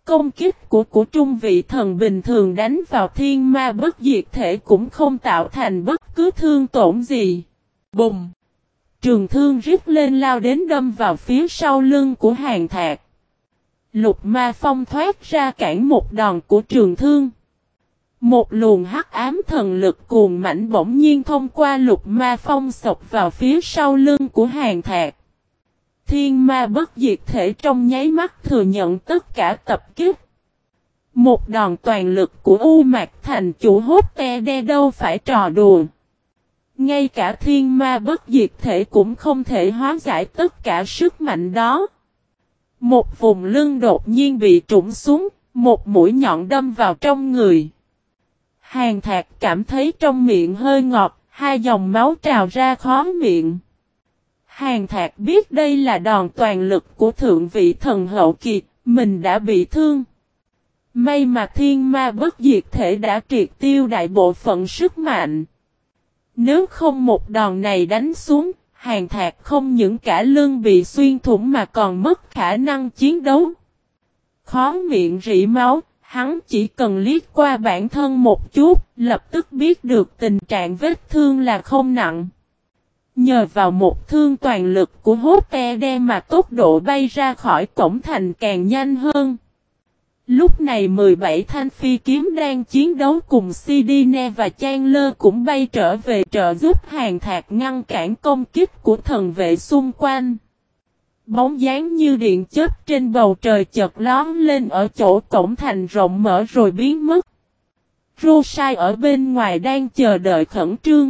Công kích của trung vị thần bình thường đánh vào thiên ma bất diệt thể cũng không tạo thành bất cứ thương tổn gì. Bùng! Trường thương rít lên lao đến đâm vào phía sau lưng của Hàn Thạc. Lục ma phong thoát ra cản một đòn của trường thương. Một luồng hắc ám thần lực cuồng mãnh bỗng nhiên thông qua lục ma phong xộc vào phía sau lưng của Hàn Thạc. Thiên ma bất diệt thể trong nháy mắt thừa nhận tất cả tập kích. Một đòn toàn lực của U Mạc Thành chủ hốt te đe đâu phải trò đùa. Ngay cả thiên ma bất diệt thể cũng không thể hóa giải tất cả sức mạnh đó. Một vùng lưng đột nhiên bị trũng xuống, một mũi nhọn đâm vào trong người. Hàn Thạc cảm thấy trong miệng hơi ngọt, hai dòng máu trào ra khó miệng. Hàn Thạc biết đây là đòn toàn lực của thượng vị thần hậu kỳ, mình đã bị thương. May mà thiên ma bất diệt thể đã triệt tiêu đại bộ phận sức mạnh. Nếu không một đòn này đánh xuống, Hàn Thạc không những cả lưng bị xuyên thủng mà còn mất khả năng chiến đấu. Khó miệng rỉ máu, hắn chỉ cần liếc qua bản thân một chút, lập tức biết được tình trạng vết thương là không nặng. Nhờ vào một thương toàn lực của hốt te đe mà tốc độ bay ra khỏi cổng thành càng nhanh hơn. Lúc này 17 thanh phi kiếm đang chiến đấu cùng Sidine và Chandler cũng bay trở về trợ giúp Hàn Thạc ngăn cản công kích của thần vệ xung quanh. Bóng dáng như điện chớp trên bầu trời chợt lóe lên ở chỗ cổng thành rộng mở rồi biến mất. Rosai ở bên ngoài đang chờ đợi khẩn trương.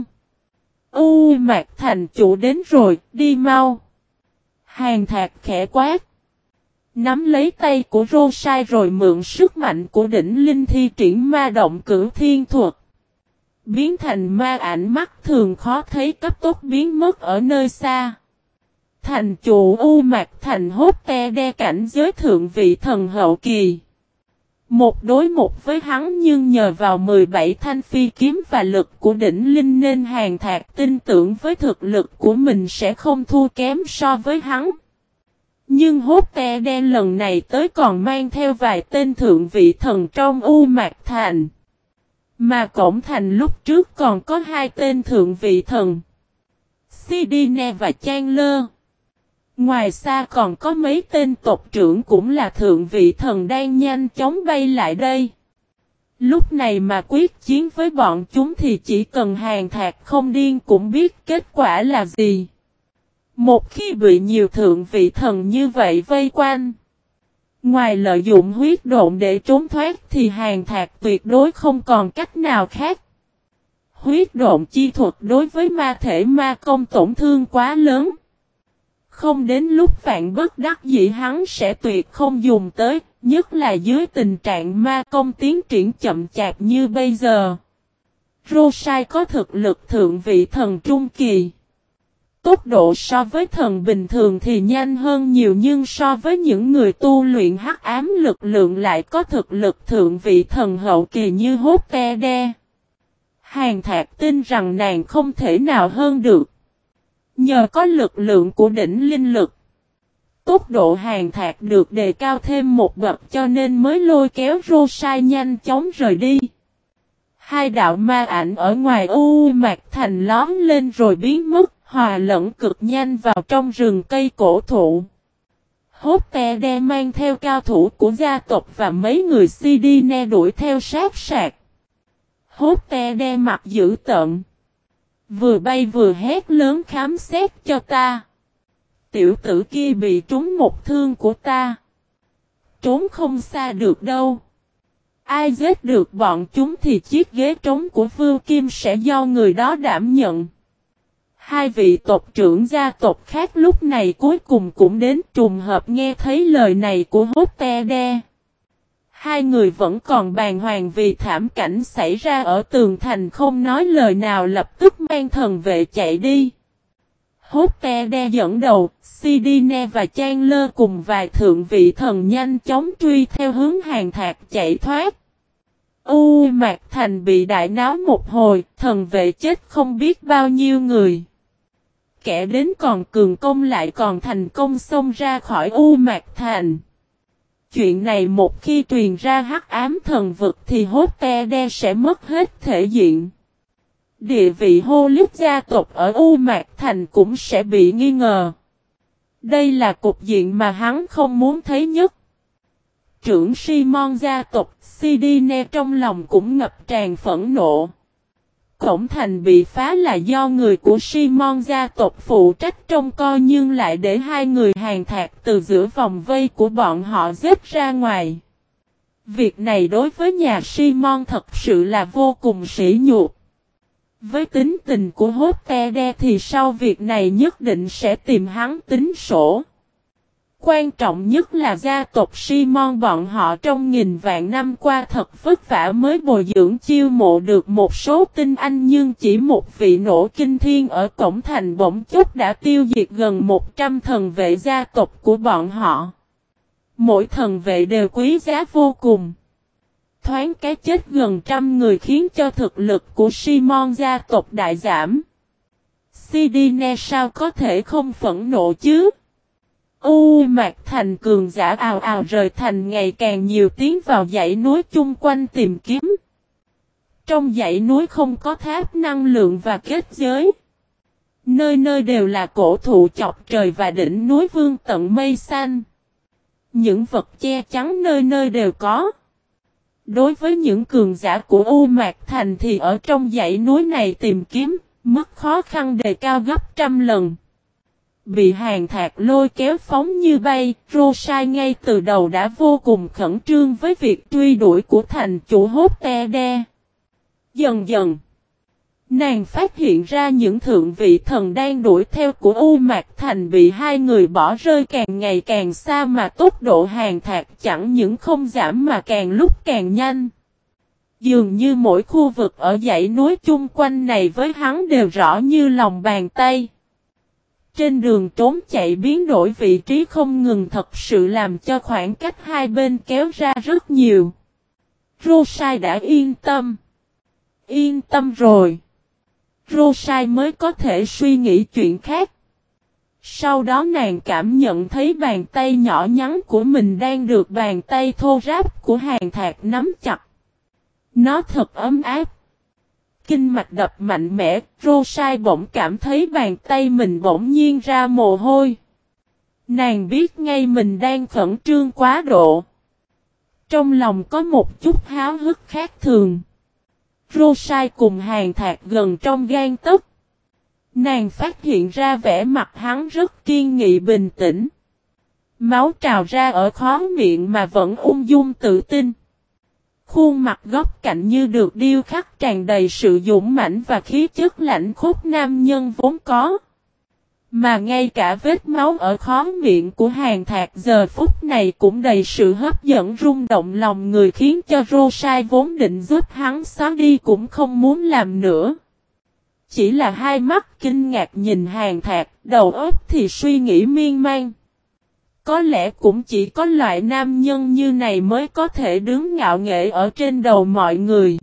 Mạc Thành chủ đến rồi, đi mau. Hàn Thạc khẽ quát. Nắm lấy tay của Rosai rồi mượn sức mạnh của đỉnh linh thi triển ma động cửu thiên thuật. Biến thành ma ảnh mắt thường khó thấy cấp tốc biến mất ở nơi xa. Thành chủ Mạc Thành hốt te đe cảnh giới thượng vị thần hậu kỳ. Một đối một với hắn nhưng nhờ vào 17 thanh phi kiếm và lực của đỉnh linh nên Hàn Thạc tin tưởng với thực lực của mình sẽ không thua kém so với hắn. Nhưng hốt te đen lần này tới còn mang theo vài tên thượng vị thần trong Mạc Thành. Mà cổng thành lúc trước còn có hai tên thượng vị thần. Sidine và Chandler. Ngoài xa còn có mấy tên tộc trưởng cũng là thượng vị thần đang nhanh chóng bay lại đây. Lúc này mà quyết chiến với bọn chúng thì chỉ cần Hàn Thạc không điên cũng biết kết quả là gì. Một khi bị nhiều thượng vị thần như vậy vây quanh, ngoài lợi dụng huyết độn để trốn thoát thì Hàn Thạc tuyệt đối không còn cách nào khác. Huyết độn chi thuật đối với ma thể ma công tổn thương quá lớn. Không đến lúc vạn bất đắc dĩ hắn sẽ tuyệt không dùng tới, nhất là dưới tình trạng ma công tiến triển chậm chạp như bây giờ. Rosai có thực lực thượng vị thần trung kỳ. Tốc độ so với thần bình thường thì nhanh hơn nhiều nhưng so với những người tu luyện hắc ám lực lượng lại có thực lực thượng vị thần hậu kỳ như hốt te đe. Hàn Thạc tin rằng nàng không thể nào hơn được. Nhờ có lực lượng của đỉnh linh lực, tốc độ Hàn Thạc được đề cao thêm một bậc cho nên mới lôi kéo Rosai nhanh chóng rời đi. Hai đạo ma ảnh ở ngoài Mạc Thành lóm lên rồi biến mất, hòa lẫn cực nhanh vào trong rừng cây cổ thụ. Hốt te đe mang theo cao thủ của gia tộc và mấy người Sidine đuổi theo sát sạc. Hốt te đe mặt dữ tợn. Vừa bay vừa hét lớn khám xét cho ta. Tiểu tử kia bị trúng một thương của ta. Trốn không xa được đâu. Ai giết được bọn chúng thì chiếc ghế trống của Vưu Kim sẽ do người đó đảm nhận. Hai vị tộc trưởng gia tộc khác lúc này cuối cùng cũng đến trùng hợp nghe thấy lời này của hốt te đe. Hai người vẫn còn bàng hoàng vì thảm cảnh xảy ra ở tường thành không nói lời nào lập tức mang thần vệ chạy đi. Hốt te đe dẫn đầu, Sidine và Chandler cùng vài thượng vị thần nhanh chóng truy theo hướng Hàn Thạc chạy thoát. Mạc Thành bị đại náo một hồi, thần vệ chết không biết bao nhiêu người. Kẻ đến còn cường công lại còn thành công xông ra khỏi Mạc Thành. chuyện này một khi truyền ra Hắc Ám Thần Vực thì Hốt-te-đe sẽ mất hết thể diện. Địa vị hô lít gia tộc ở U Mạc Thành cũng sẽ bị nghi ngờ. Đây là cục diện mà hắn không muốn thấy nhất. Trưởng Simon gia tộc Sidine trong lòng cũng ngập tràn phẫn nộ. Cổng thành bị phá là do người của Simon gia tộc phụ trách trông coi nhưng lại để hai người Hàn Thạc từ giữa vòng vây của bọn họ giết ra ngoài. Việc này đối với nhà Simon thật sự là vô cùng sỉ nhục. Với tính tình của Hốt-te-đe thì sau việc này nhất định sẽ tìm hắn tính sổ. Quan trọng nhất là gia tộc Simon bọn họ trong nghìn vạn năm qua thật vất vả mới bồi dưỡng chiêu mộ được một số tinh anh nhưng chỉ một vị nổ kinh thiên ở cổng thành bỗng chốc đã tiêu diệt gần 100 thần vệ gia tộc của bọn họ. Mỗi thần vệ đều quý giá vô cùng. Thoáng cái chết gần 100 người khiến cho thực lực của Simon gia tộc đại giảm. Sidine sao có thể không phẫn nộ chứ? Mạc Thành cường giả ào ào rời thành ngày càng nhiều tiến vào dãy núi chung quanh tìm kiếm. Trong dãy núi không có tháp năng lượng và kết giới. Nơi nơi đều là cổ thụ chọc trời và đỉnh núi vương tận mây xanh. Những vật che chắn nơi nơi đều có. Đối với những cường giả của Mạc Thành thì ở trong dãy núi này tìm kiếm, mức khó khăn đề cao gấp 100 lần. Bị Hàn Thạc lôi kéo phóng như bay, Rosai ngay từ đầu đã vô cùng khẩn trương với việc truy đuổi của thành chủ Hốt-te-đe. Dần dần, nàng phát hiện ra những thượng vị thần đang đuổi theo của Mạc Thành bị hai người bỏ rơi càng ngày càng xa mà tốc độ Hàn Thạc chẳng những không giảm mà càng lúc càng nhanh. Dường như mỗi khu vực ở dãy núi chung quanh này với hắn đều rõ như lòng bàn tay. Trên đường trốn chạy biến đổi vị trí không ngừng thật sự làm cho khoảng cách hai bên kéo ra rất nhiều. Rosai đã yên tâm. Yên tâm rồi. Rosai mới có thể suy nghĩ chuyện khác. Sau đó nàng cảm nhận thấy bàn tay nhỏ nhắn của mình đang được bàn tay thô ráp của Hàn Thạc nắm chặt. Nó thật ấm áp. Kinh mạch đập mạnh mẽ, Rosai bỗng cảm thấy bàn tay mình bỗng nhiên ra mồ hôi. Nàng biết ngay mình đang khẩn trương quá độ. Trong lòng có một chút háo hức khác thường. Rosai cùng Hàn Thạc gần trong gang tấc. Nàng phát hiện ra vẻ mặt hắn rất kiên nghị bình tĩnh. Máu trào ra ở khóe miệng mà vẫn ung dung tự tin. Khuôn mặt góc cạnh như được điêu khắc tràn đầy sự dũng mãnh và khí chất lãnh khốc nam nhân vốn có. Mà ngay cả vết máu ở khóe miệng của Hàn Thạc giờ phút này cũng đầy sự hấp dẫn rung động lòng người khiến cho Rosai vốn định giúp hắn xóa đi cũng không muốn làm nữa. Chỉ là hai mắt kinh ngạc nhìn Hàn Thạc, đầu óc thì suy nghĩ miên man. Có lẽ cũng chỉ có loại nam nhân như này mới có thể đứng ngạo nghễ ở trên đầu mọi người.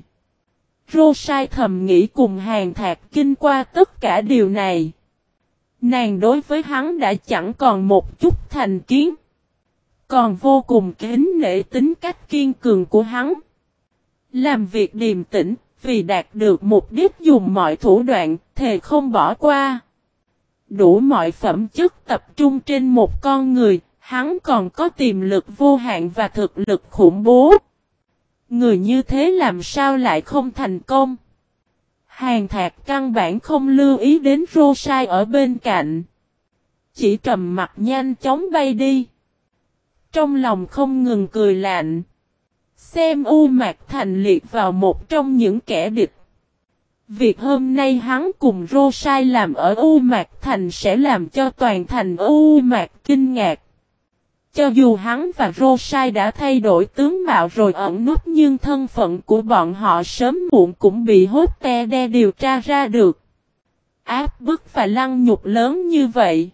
Rosai thầm nghĩ cùng Hàn Thạc kinh qua tất cả điều này. Nàng đối với hắn đã chẳng còn một chút thành kiến. Còn vô cùng kính nể tính cách kiên cường của hắn. Làm việc điềm tĩnh, vì đạt được mục đích dùng mọi thủ đoạn, thề không bỏ qua. Đủ mọi phẩm chất tập trung trên một con người, hắn còn có tiềm lực vô hạn và thực lực khủng bố. Người như thế làm sao lại không thành công? Hàn Thạc căn bản không lưu ý đến Rosai ở bên cạnh. Chỉ trầm mặt nhanh chóng bay đi. Trong lòng không ngừng cười lạnh. Xem Mạc Thành liệt vào một trong những kẻ địch. Việc hôm nay hắn cùng Rosai làm ở Mạc Thành sẽ làm cho toàn thành Mạc kinh ngạc. Cho dù hắn và Rosai đã thay đổi tướng mạo rồi ẩn núp nhưng thân phận của bọn họ sớm muộn cũng bị Hốt-te-đe điều tra ra được. Áp bức và lăng nhục lớn như vậy.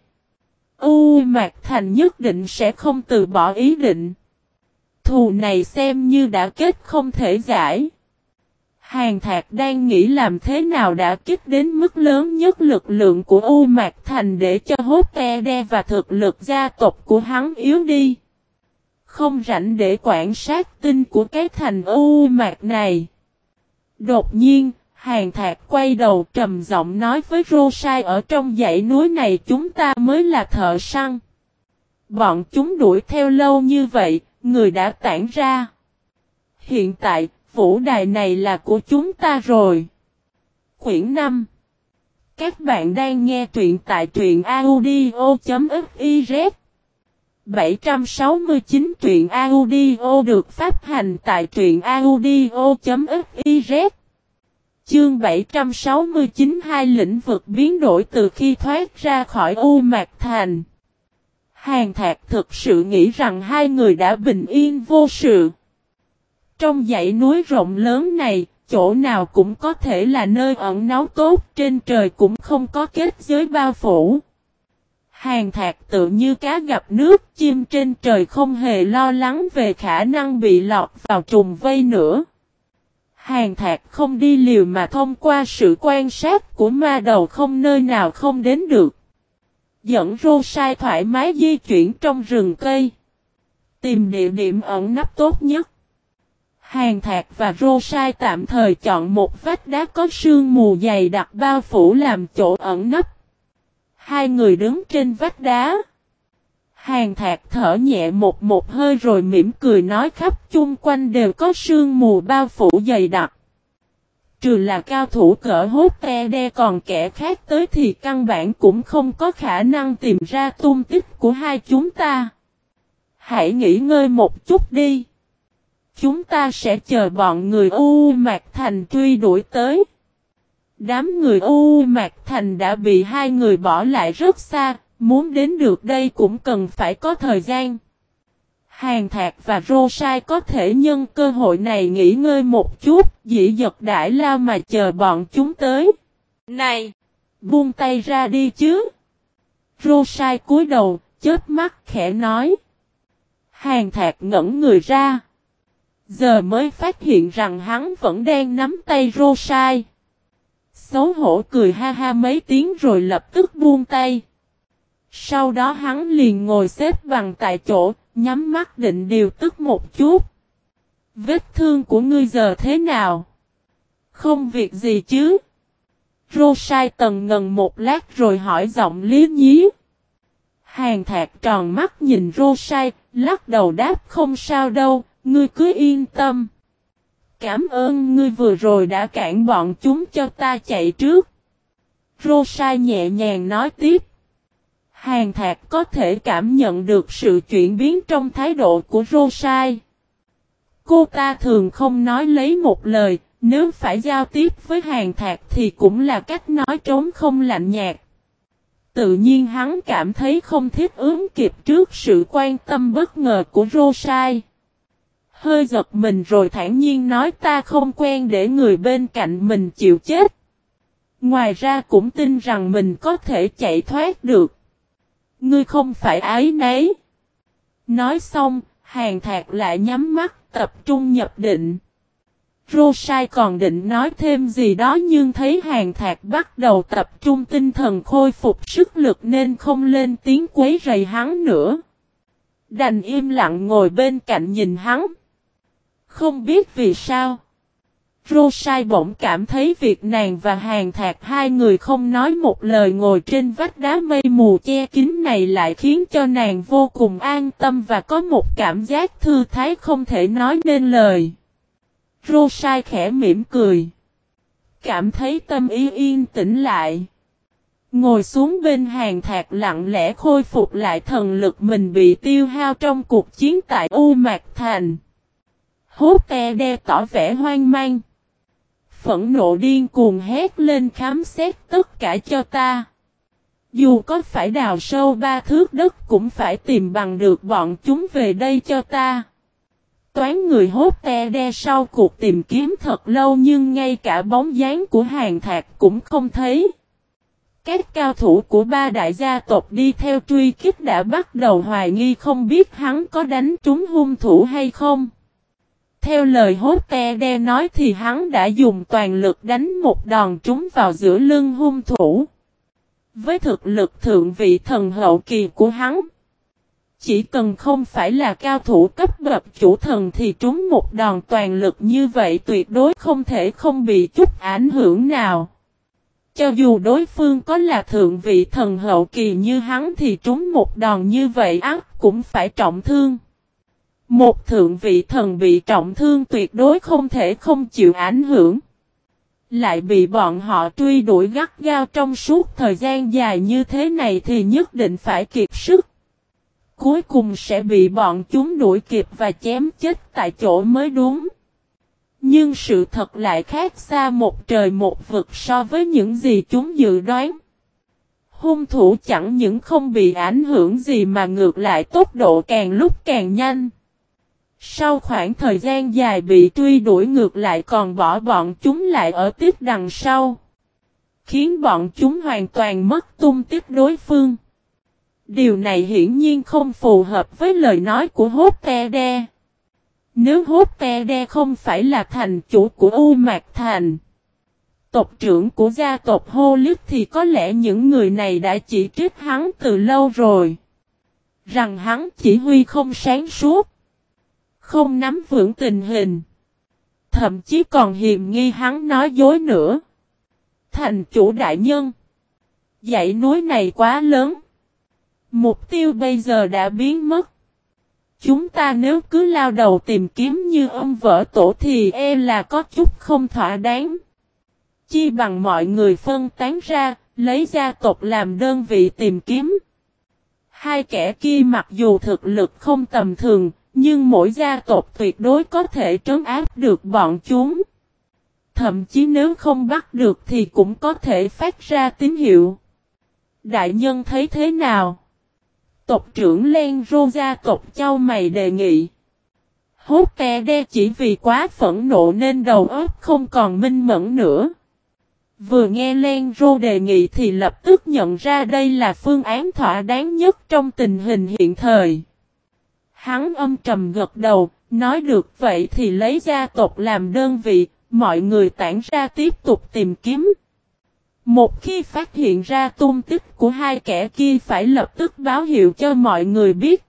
Mạc Thành nhất định sẽ không từ bỏ ý định. Thù này xem như đã kết không thể giải. Hàn Thạc đang nghĩ làm thế nào đã kích đến mức lớn nhất lực lượng của Mạc Thành để cho Hốt-te-đe và thực lực gia tộc của hắn yếu đi. không rảnh để quan sát tin của cái thành U Mạc này. Đột nhiên, Hàn Thạc quay đầu trầm giọng nói với Rosai, ở trong dãy núi này chúng ta mới là thợ săn. Bọn chúng đuổi theo lâu như vậy, người đã tản ra. Hiện tại, vũ đài này là của chúng ta rồi. Quyển 5. Các bạn đang nghe truyện tại truyện audio.fiz. 769 truyện audio được phát hành tại truyện audio.fiz. Chương 769 hai lĩnh vực biến đổi từ khi thoát ra khỏi U Mạc Thành. Hàn Thạc thực sự nghĩ rằng hai người đã bình yên vô sự. Trong dãy núi rộng lớn này, chỗ nào cũng có thể là nơi ẩn náu tốt, trên trời cũng không có kết giới bao phủ. Hàn Thạc tự như cá gặp nước, chim trên trời không hề lo lắng về khả năng bị lọt vào trùng vây nữa. Hàn Thạc không đi liều mà thông qua sự quan sát của ma đầu không nơi nào không đến được. Dẫn Rosai thoải mái di chuyển trong rừng cây. Tìm địa điểm ẩn nấp tốt nhất. Hàn Thạc và Rosai tạm thời chọn một vách đá có sương mù dày đặc bao phủ làm chỗ ẩn nấp. Hai người đứng trên vách đá. Hàn Thạc thở nhẹ một hơi rồi mỉm cười nói khắp chung quanh đều có sương mù bao phủ dày đặc. Trừ là cao thủ cỡ hốt đe còn kẻ khác tới thì căn bản cũng không có khả năng tìm ra tung tích của hai chúng ta. Hãy nghỉ ngơi một chút đi. Chúng ta sẽ chờ bọn người U Mạc Thành truy đuổi tới. Đám người U Mạc Thành đã bị hai người bỏ lại rất xa, muốn đến được đây cũng cần phải có thời gian. Hàn Thạc và Rosai có thể nhân cơ hội này nghỉ ngơi một chút, dĩ dật đãi lao mà chờ bọn chúng tới. Này! Buông tay ra đi chứ! Rosai cúi đầu, chớp mắt khẽ nói. Hàn Thạc ngẩn người ra. Giờ mới phát hiện rằng hắn vẫn đang nắm tay Rosai. Xấu hổ cười ha ha mấy tiếng rồi lập tức buông tay. Sau đó hắn liền ngồi xếp bằng tại chỗ, nhắm mắt định điều tức một chút. Vết thương của ngươi giờ thế nào? Không việc gì chứ? Rosai tần ngần một lát rồi hỏi giọng lý nhí. Hàn Thạc tròn mắt nhìn Rosai, lắc đầu đáp không sao đâu, ngươi cứ yên tâm. Cảm ơn ngươi vừa rồi đã cản bọn chúng cho ta chạy trước. Rosai nhẹ nhàng nói tiếp. Hàn Thạc có thể cảm nhận được sự chuyển biến trong thái độ của Rosai. Cô ta thường không nói lấy một lời, nếu phải giao tiếp với Hàn Thạc thì cũng là cách nói trống không lạnh nhạt. Tự nhiên hắn cảm thấy không thích ứng kịp trước sự quan tâm bất ngờ của Rosai. Hơi giật mình rồi thản nhiên nói ta không quen để người bên cạnh mình chịu chết. Ngoài ra cũng tin rằng mình có thể chạy thoát được. Ngươi không phải áy nấy. Nói xong, Hàn Thạc lại nhắm mắt tập trung nhập định. Rosai còn định nói thêm gì đó nhưng thấy Hàn Thạc bắt đầu tập trung tinh thần khôi phục sức lực nên không lên tiếng quấy rầy hắn nữa. Đành im lặng ngồi bên cạnh nhìn hắn. Không biết vì sao. Rosai bỗng cảm thấy việc nàng và Hàn Thạc hai người không nói một lời ngồi trên vách đá mây mù che kín này lại khiến cho nàng vô cùng an tâm và có một cảm giác thư thái không thể nói nên lời. Rosai khẽ mỉm cười. Cảm thấy tâm ý yên tĩnh lại. Ngồi xuống bên Hàn Thạc lặng lẽ khôi phục lại thần lực mình bị tiêu hao trong cuộc chiến tại U Mạc Thành. Hốt đe tỏ vẻ hoang mang. Phẫn nộ điên cuồng hét lên khám xét tất cả cho ta. Dù có phải đào sâu 3 thước đất cũng phải tìm bằng được bọn chúng về đây cho ta. Toán người hốt đe sau cuộc tìm kiếm thật lâu nhưng ngay cả bóng dáng của Hàn Thạc cũng không thấy. Các cao thủ của 3 đại gia tộc đi theo truy kích đã bắt đầu hoài nghi không biết hắn có đánh trúng hung thủ hay không. Theo lời hốt đe nói thì hắn đã dùng toàn lực đánh một đòn trúng vào giữa lưng hung thủ. Với thực lực thượng vị thần hậu kỳ của hắn, Chỉ cần không phải là cao thủ cấp bậc chủ thần thì trúng một đòn toàn lực như vậy tuyệt đối không thể không bị chút ảnh hưởng nào. Cho dù đối phương có là thượng vị thần hậu kỳ như hắn thì trúng một đòn như vậy ắt cũng phải trọng thương. Một thượng vị thần bị trọng thương tuyệt đối không thể không chịu ảnh hưởng. Lại bị bọn họ truy đuổi gắt gao trong suốt thời gian dài như thế này thì nhất định phải kiệt sức. Cuối cùng sẽ bị bọn chúng đuổi kịp và chém chết tại chỗ mới đúng. Nhưng sự thật lại khác xa một trời một vực so với những gì chúng dự đoán. Hung thủ chẳng những không bị ảnh hưởng gì mà ngược lại tốc độ càng lúc càng nhanh. Sau khoảng thời gian dài bị truy đuổi ngược lại còn bỏ bọn chúng lại ở tiếp đằng sau. Khiến bọn chúng hoàn toàn mất tung tích đối phương. Điều này hiển nhiên không phù hợp với lời nói của Hốt-te-đe. Nếu Hốt-te-đe không phải là thành chủ của U Mạc Thành, tộc trưởng của gia tộc Hô Liếc thì có lẽ những người này đã chỉ trích hắn từ lâu rồi. Rằng hắn chỉ huy không sáng suốt, không nắm vững tình hình. Thậm chí còn hiềm nghi hắn nói dối nữa. Thành chủ đại nhân, dãy núi này quá lớn. Mục tiêu bây giờ đã biến mất. Chúng ta nếu cứ lao đầu tìm kiếm như ông vỡ tổ thì là có chút không thỏa đáng. Chi bằng mọi người phân tán ra, lấy gia tộc làm đơn vị tìm kiếm. Hai kẻ kia mặc dù thực lực không tầm thường, nhưng mỗi gia tộc tuyệt đối có thể trấn áp được bọn chúng. Thậm chí nếu không bắt được thì cũng có thể phát ra tín hiệu. Đại nhân thấy thế nào? Tộc trưởng Len Rô gia tộc Châu mày đề nghị. Hốt-te-đe chỉ vì quá phẫn nộ nên đầu óc không còn minh mẫn nữa. Vừa nghe Len Rô đề nghị thì lập tức nhận ra đây là phương án thỏa đáng nhất trong tình hình hiện thời. Hắn âm trầm gật đầu, nói được vậy thì lấy gia tộc làm đơn vị, mọi người tản ra tiếp tục tìm kiếm. Một khi phát hiện ra tung tích của hai kẻ kia phải lập tức báo hiệu cho mọi người biết.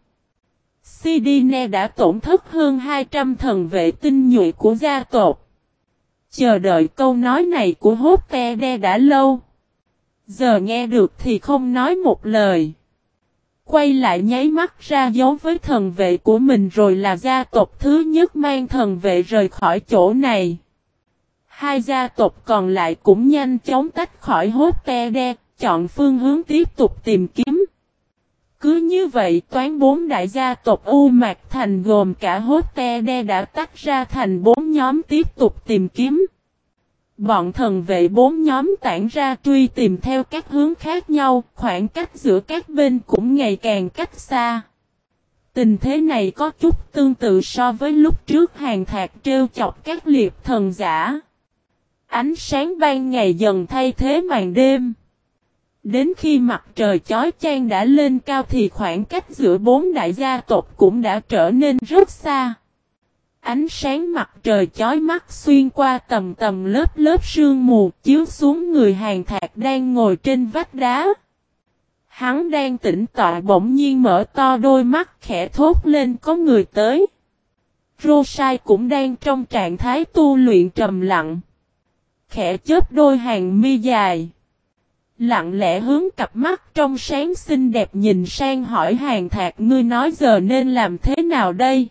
Sidine đã tổn thất hơn 200 thần vệ tinh nhuệ của gia tộc. Chờ đợi câu nói này của Hốt-te-đe đã lâu. Giờ nghe được thì không nói một lời. Quay lại nháy mắt ra dấu với thần vệ của mình rồi là gia tộc thứ nhất mang thần vệ rời khỏi chỗ này. Hai gia tộc còn lại cũng nhanh chóng tách khỏi Hốt-te-đe, chọn phương hướng tiếp tục tìm kiếm. Cứ như vậy toán 4 đại gia tộc U Mạc Thành gồm cả Hốt-te-đe đã tách ra thành 4 nhóm tiếp tục tìm kiếm. Bọn thần vệ 4 nhóm tản ra truy tìm theo các hướng khác nhau, khoảng cách giữa các bên cũng ngày càng cách xa. Tình thế này có chút tương tự so với lúc trước Hàn Thạc trêu chọc các liệp thần giả. Ánh sáng ban ngày dần thay thế màn đêm. Đến khi mặt trời chói chang đã lên cao thì khoảng cách giữa 4 đại gia tộc cũng đã trở nên rất xa. Ánh sáng mặt trời chói mắt xuyên qua tầng tầng lớp lớp sương mù chiếu xuống người Hàn Thạc đang ngồi trên vách đá. Hắn đang tĩnh tọa bỗng nhiên mở to đôi mắt khẽ thốt lên có người tới. Rosai cũng đang trong trạng thái tu luyện trầm lặng. Khẽ chớp đôi hàng mi dài. Lặng lẽ hướng cặp mắt trong sáng xinh đẹp nhìn sang hỏi Hàn Thạc ngươi nói giờ nên làm thế nào đây?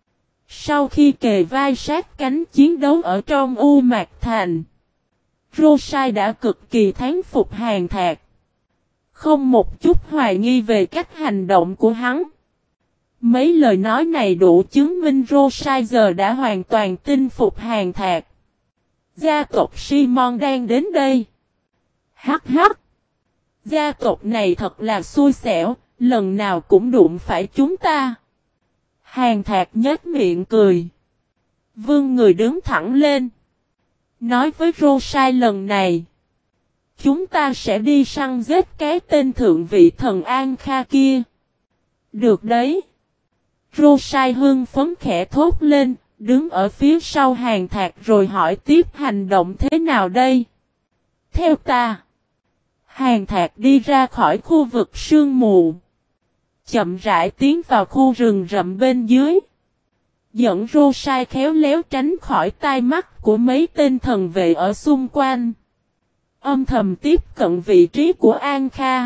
Sau khi kề vai sát cánh chiến đấu ở trong U Mạc Thành, Rosai đã cực kỳ thán phục Hàn Thạc. Không một chút hoài nghi về cách hành động của hắn. Mấy lời nói này đủ chứng minh Rosai giờ đã hoàn toàn tin phục Hàn Thạc. Gia tộc Simon đang đến đây. Hắc hắc. Gia tộc này thật là xui xẻo, lần nào cũng đụng phải chúng ta. Hàn Thạc nhếch miệng cười. Vương người đứng thẳng lên. Nói với Rosai lần này. Chúng ta sẽ đi săn giết cái tên thượng vị thần An Kha kia. Được đấy. Rosai hưng phấn khẽ thốt lên, đứng ở phía sau Hàn Thạc rồi hỏi tiếp hành động thế nào đây? Theo ta. Hàn Thạc đi ra khỏi khu vực sương mù. chậm rãi tiến vào khu rừng rậm bên dưới. Dẫn Rosai khéo léo tránh khỏi tai mắt của mấy tên thần vệ ở xung quanh. Âm thầm tiếp cận vị trí của An Kha.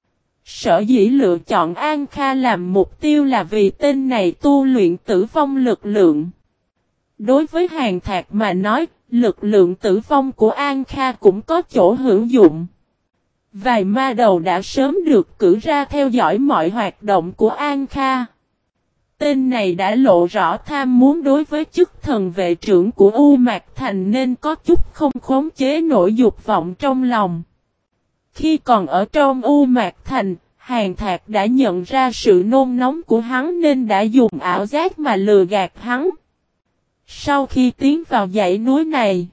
Sở dĩ lựa chọn An Kha làm mục tiêu là vì tên này tu luyện tử vong lực lượng. Đối với Hàn Thạc mà nói, lực lượng tử vong của An Kha cũng có chỗ hữu dụng. Vài ma đầu đã sớm được cử ra theo dõi mọi hoạt động của An Kha. Tên này đã lộ rõ tham muốn đối với chức thần vệ trưởng của U Mạc Thành nên có chút không khống chế nổi dục vọng trong lòng. Khi còn ở trong U Mạc Thành, Hàn Thạc đã nhận ra sự nôn nóng của hắn nên đã dùng ảo giác mà lừa gạt hắn. Sau khi tiến vào dãy núi này,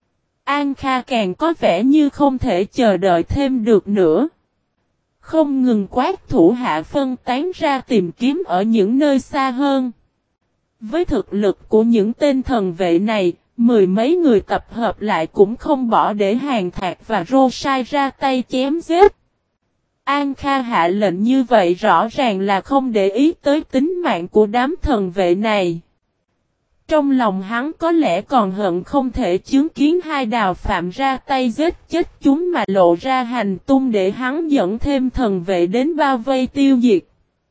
An Kha càng có vẻ như không thể chờ đợi thêm được nữa. Không ngừng quát thủ hạ phân tán ra tìm kiếm ở những nơi xa hơn. Với thực lực của những tên thần vệ này, mười mấy người tập hợp lại cũng không bỏ để Hàn Thạc và Rosai ra tay chém giết. An Kha hạ lệnh như vậy rõ ràng là không để ý tới tính mạng của đám thần vệ này. Trong lòng hắn có lẽ còn hận không thể chứng kiến hai đào phạm ra tay giết chết chúng mà lộ ra hành tung để hắn dẫn thêm thần vệ đến bao vây tiêu diệt.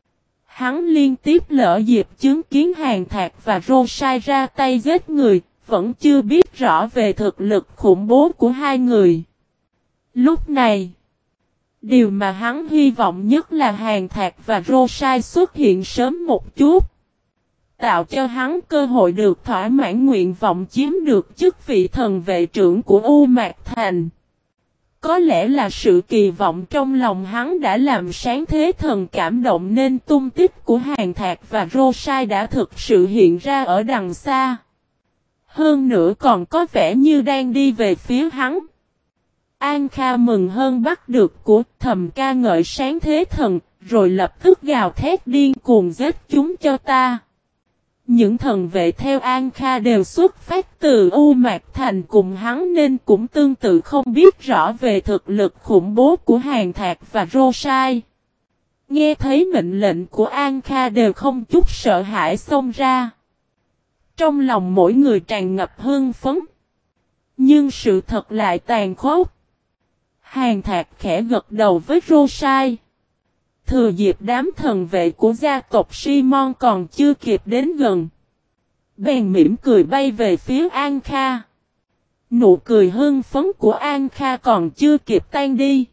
Hắn liên tiếp lỡ dịp chứng kiến Hàn Thạc và Rosai ra tay giết người, vẫn chưa biết rõ về thực lực khủng bố của hai người. Lúc này, điều mà hắn hy vọng nhất là Hàn Thạc và Rosai xuất hiện sớm một chút. Tạo cho hắn cơ hội được thỏa mãn nguyện vọng chiếm được chức vị thần vệ trưởng của U Mạc Thành. Có lẽ là sự kỳ vọng trong lòng hắn đã làm sáng thế thần cảm động nên tung tích của Hàn Thạc và Rosai đã thực sự hiện ra ở đằng xa. Hơn nữa còn có vẻ như đang đi về phía hắn. An Kha mừng hơn bắt được của thầm ca ngợi sáng thế thần, rồi lập tức gào thét điên cuồng giết chúng cho ta. Những thần vệ theo An Kha đều xuất phát từ U Mạc Thành cùng hắn nên cũng tương tự không biết rõ về thực lực khủng bố của Hàn Thạc và Rosai. Nghe thấy mệnh lệnh của An Kha đều không chút sợ hãi xông ra. Trong lòng mỗi người tràn ngập hưng phấn. Nhưng sự thật lại tàn khốc. Hàn Thạc khẽ gật đầu với Rosai. Thừa dịp đám thần vệ của gia tộc Simon còn chưa kịp đến gần. Bèn mỉm cười bay về phía An Kha. Nụ cười hưng phấn của An Kha còn chưa kịp tan đi.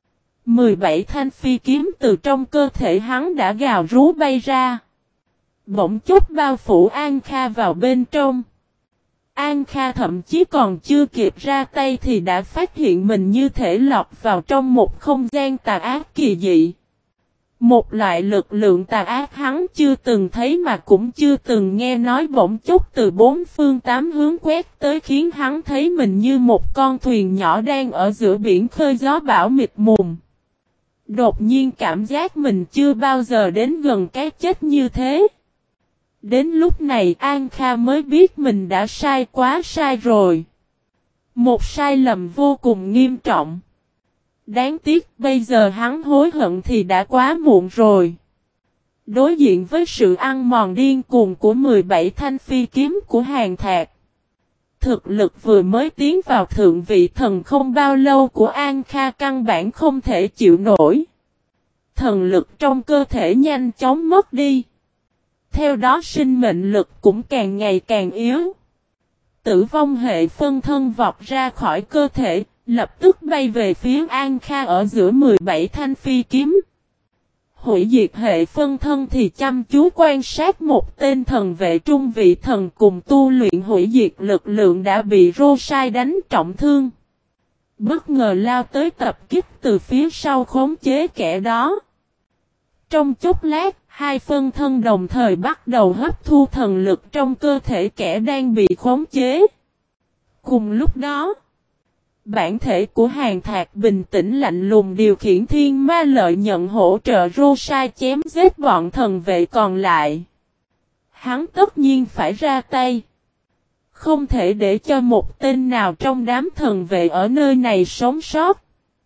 17 thanh phi kiếm từ trong cơ thể hắn đã gào rú bay ra. Bỗng chốc bao phủ An Kha vào bên trong. An Kha thậm chí còn chưa kịp ra tay thì đã phát hiện mình như thể lọt vào trong một không gian tà ác kỳ dị. Một loại lực lượng tà ác hắn chưa từng thấy mà cũng chưa từng nghe nói bỗng chốc từ bốn phương tám hướng quét tới khiến hắn thấy mình như một con thuyền nhỏ đang ở giữa biển khơi gió bão mịt mùng. Đột nhiên cảm giác mình chưa bao giờ đến gần cái chết như thế. Đến lúc này An Kha mới biết mình đã sai quá sai rồi. Một sai lầm vô cùng nghiêm trọng. Đáng tiếc bây giờ hắn hối hận thì đã quá muộn rồi. Đối diện với sự ăn mòn điên cuồng của 17 thanh phi kiếm của Hàn Thạc. Thực lực vừa mới tiến vào thượng vị thần không bao lâu của An Kha căn bản không thể chịu nổi. Thần lực trong cơ thể nhanh chóng mất đi. Theo đó sinh mệnh lực cũng càng ngày càng yếu. Tử vong hệ phân thân vọt ra khỏi cơ thể, lập tức bay về phía An Kha ở giữa 17 thanh phi kiếm. Hủy diệt hệ phân thân thì chăm chú quan sát một tên thần vệ trung vị thần cùng tu luyện hủy diệt lực lượng đã bị Rosai đánh trọng thương. Bất ngờ lao tới tập kích từ phía sau khống chế kẻ đó. Trong chốc lát, hai phân thân đồng thời bắt đầu hấp thu thần lực trong cơ thể kẻ đang bị khống chế. Cùng lúc đó, bản thể của Hàn Thạc bình tĩnh lạnh lùng điều khiển thiên ma lợi nhận hỗ trợ Rosai chém giết bọn thần vệ còn lại. Hắn tất nhiên phải ra tay. Không thể để cho một tên nào trong đám thần vệ ở nơi này sống sót.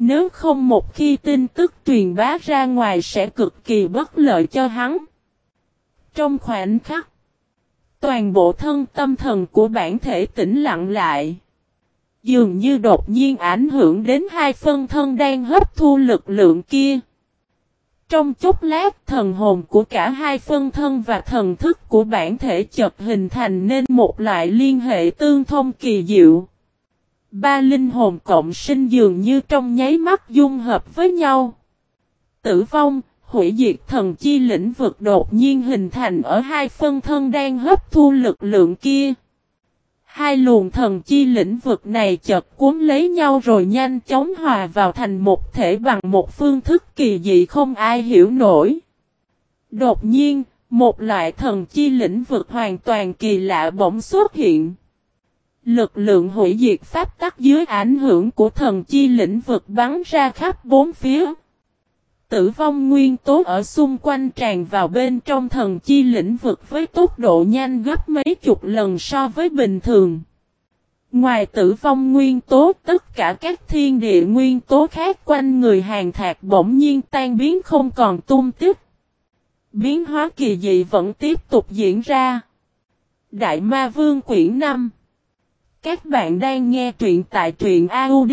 Nếu không một khi tin tức truyền bá ra ngoài sẽ cực kỳ bất lợi cho hắn. Trong khoảnh khắc, toàn bộ thân tâm thần của bản thể tĩnh lặng lại. Dường như đột nhiên ảnh hưởng đến hai phân thân đang hấp thu lực lượng kia. Trong chốc lát thần hồn của cả hai phân thân và thần thức của bản thể chợt hình thành nên một loại liên hệ tương thông kỳ diệu. Ba linh hồn cộng sinh dường như trong nháy mắt dung hợp với nhau. Tử vong, hủy diệt thần chi lĩnh vực đột nhiên hình thành ở hai phân thân đang hấp thu lực lượng kia. Hai luồng thần chi lĩnh vực này chợt cuốn lấy nhau rồi nhanh chóng hòa vào thành một thể bằng một phương thức kỳ dị không ai hiểu nổi. Đột nhiên, một loại thần chi lĩnh vực hoàn toàn kỳ lạ bỗng xuất hiện. Lực lượng hủy diệt pháp tắc dưới ảnh hưởng của thần chi lĩnh vực bắn ra khắp bốn phía. Tử vong nguyên tố ở xung quanh tràn vào bên trong thần chi lĩnh vực với tốc độ nhanh gấp mấy chục lần so với bình thường. Ngoài tử vong nguyên tố, tất cả các thiên địa nguyên tố khác quanh người Hàn Thạc bỗng nhiên tan biến không còn tung tích. Biến hóa kỳ dị vẫn tiếp tục diễn ra. Đại Ma Vương quyển 5. Các bạn đang nghe truyện tại truyện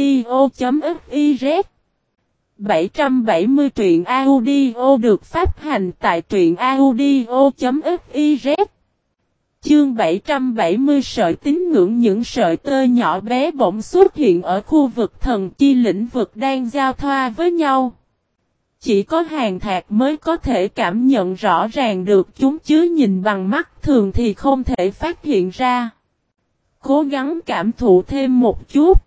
audio.fiz. 770 truyện audio được phát hành tại truyện audio.fiz. Chương 770 sợi tín ngưỡng. Những sợi tơ nhỏ bé bỗng xuất hiện ở khu vực thần chi lĩnh vực đang giao thoa với nhau. Chỉ có Hàn Thạc mới có thể cảm nhận rõ ràng được chúng chứ nhìn bằng mắt thường thì không thể phát hiện ra. Cố gắng cảm thụ thêm một chút.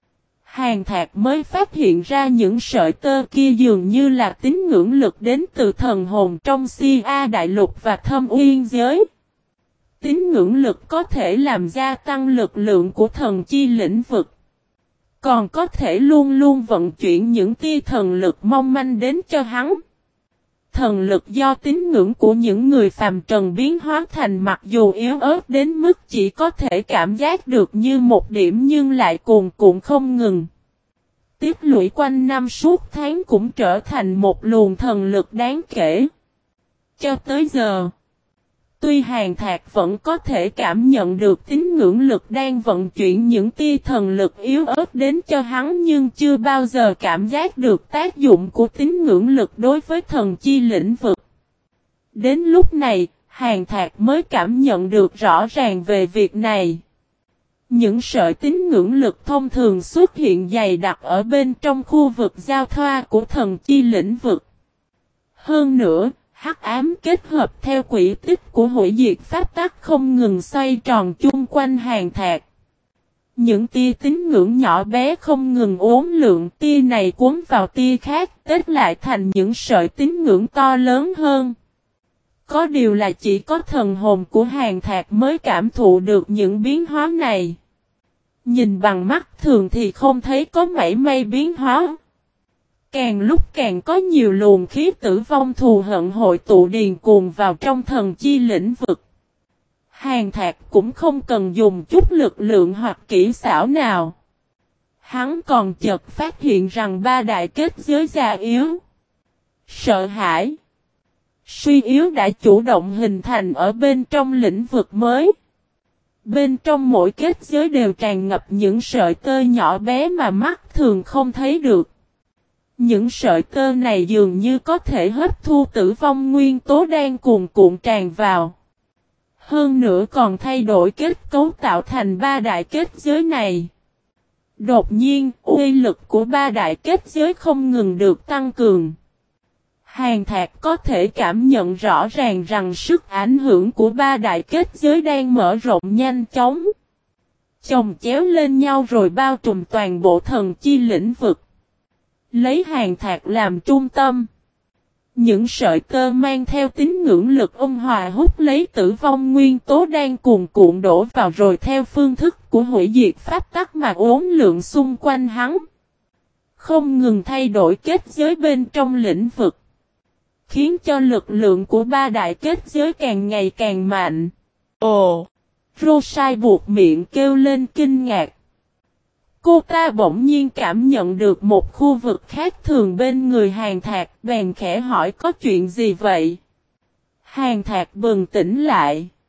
Hàn Thạc mới phát hiện ra những sợi tơ kia dường như là tín ngưỡng lực đến từ thần hồn trong Si A Đại Lục và Thâm Uyên giới. Tín ngưỡng lực có thể làm gia tăng lực lượng của thần chi lĩnh vực. Còn có thể luôn luôn vận chuyển những tia thần lực mong manh đến cho hắn. Thần lực do tín ngưỡng của những người phàm trần biến hóa thành mặc dù yếu ớt đến mức chỉ có thể cảm giác được như một điểm nhưng lại cuồn cuộn không ngừng. Tiếp lũy quanh năm suốt tháng cũng trở thành một luồng thần lực đáng kể. Cho tới giờ, tuy Hàn Thạc vẫn có thể cảm nhận được tín ngưỡng lực đang vận chuyển những tia thần lực yếu ớt đến cho hắn nhưng chưa bao giờ cảm giác được tác dụng của tín ngưỡng lực đối với thần chi lĩnh vực. Đến lúc này, Hàn Thạc mới cảm nhận được rõ ràng về việc này. Những sợi tín ngưỡng lực thông thường xuất hiện dày đặc ở bên trong khu vực giao thoa của thần chi lĩnh vực. Hơn nữa, hắc ám kết hợp theo quỹ tích của hủy diệt pháp tắc không ngừng xoay tròn chung quanh Hàn Thạc. Những tia tín ngưỡng nhỏ bé không ngừng uốn lượn, tia này cuốn vào tia khác, kết lại thành những sợi tín ngưỡng to lớn hơn. Có điều là chỉ có thần hồn của Hàn Thạc mới cảm thụ được những biến hóa này. Nhìn bằng mắt thường thì không thấy có mảy may biến hóa. Càng lúc càng có nhiều luồng khí tử vong thù hận hội tụ điền cuồng vào trong thần chi lĩnh vực. Hàn Thạc cũng không cần dùng chút lực lượng hoặc kỹ xảo nào. Hắn còn chợt phát hiện rằng ba đại kết giới già yếu, sợ hãi, suy yếu đã chủ động hình thành ở bên trong lĩnh vực mới. Bên trong mỗi kết giới đều tràn ngập những sợi tơ nhỏ bé mà mắt thường không thấy được. Những sợi tơ này dường như có thể hấp thu tử vong nguyên tố đang cuồn cuộn tràn vào. Hơn nữa còn thay đổi kết cấu tạo thành ba đại kết giới này. Đột nhiên, uy lực của ba đại kết giới không ngừng được tăng cường. Hàn Thạc có thể cảm nhận rõ ràng rằng sức ảnh hưởng của ba đại kết giới đang mở rộng nhanh chóng. Chồng chéo lên nhau rồi bao trùm toàn bộ thần chi lĩnh vực. Lấy Hàn Thạc làm trung tâm. Những sợi tơ mang theo tín ngưỡng lực ôn hòa hút lấy tử vong nguyên tố đang cuồn cuộn đổ vào rồi theo phương thức của hủy diệt pháp tắc mà uốn lượn xung quanh hắn. Không ngừng thay đổi kết giới bên trong lĩnh vực. Khiến cho lực lượng của ba đại kết giới càng ngày càng mạnh. Ồ! Rosai buộc miệng kêu lên kinh ngạc. Cô ta bỗng nhiên cảm nhận được một khu vực khác thường bên người Hàn Thạc, bèn khẽ hỏi có chuyện gì vậy? Hàn Thạc bừng tỉnh lại.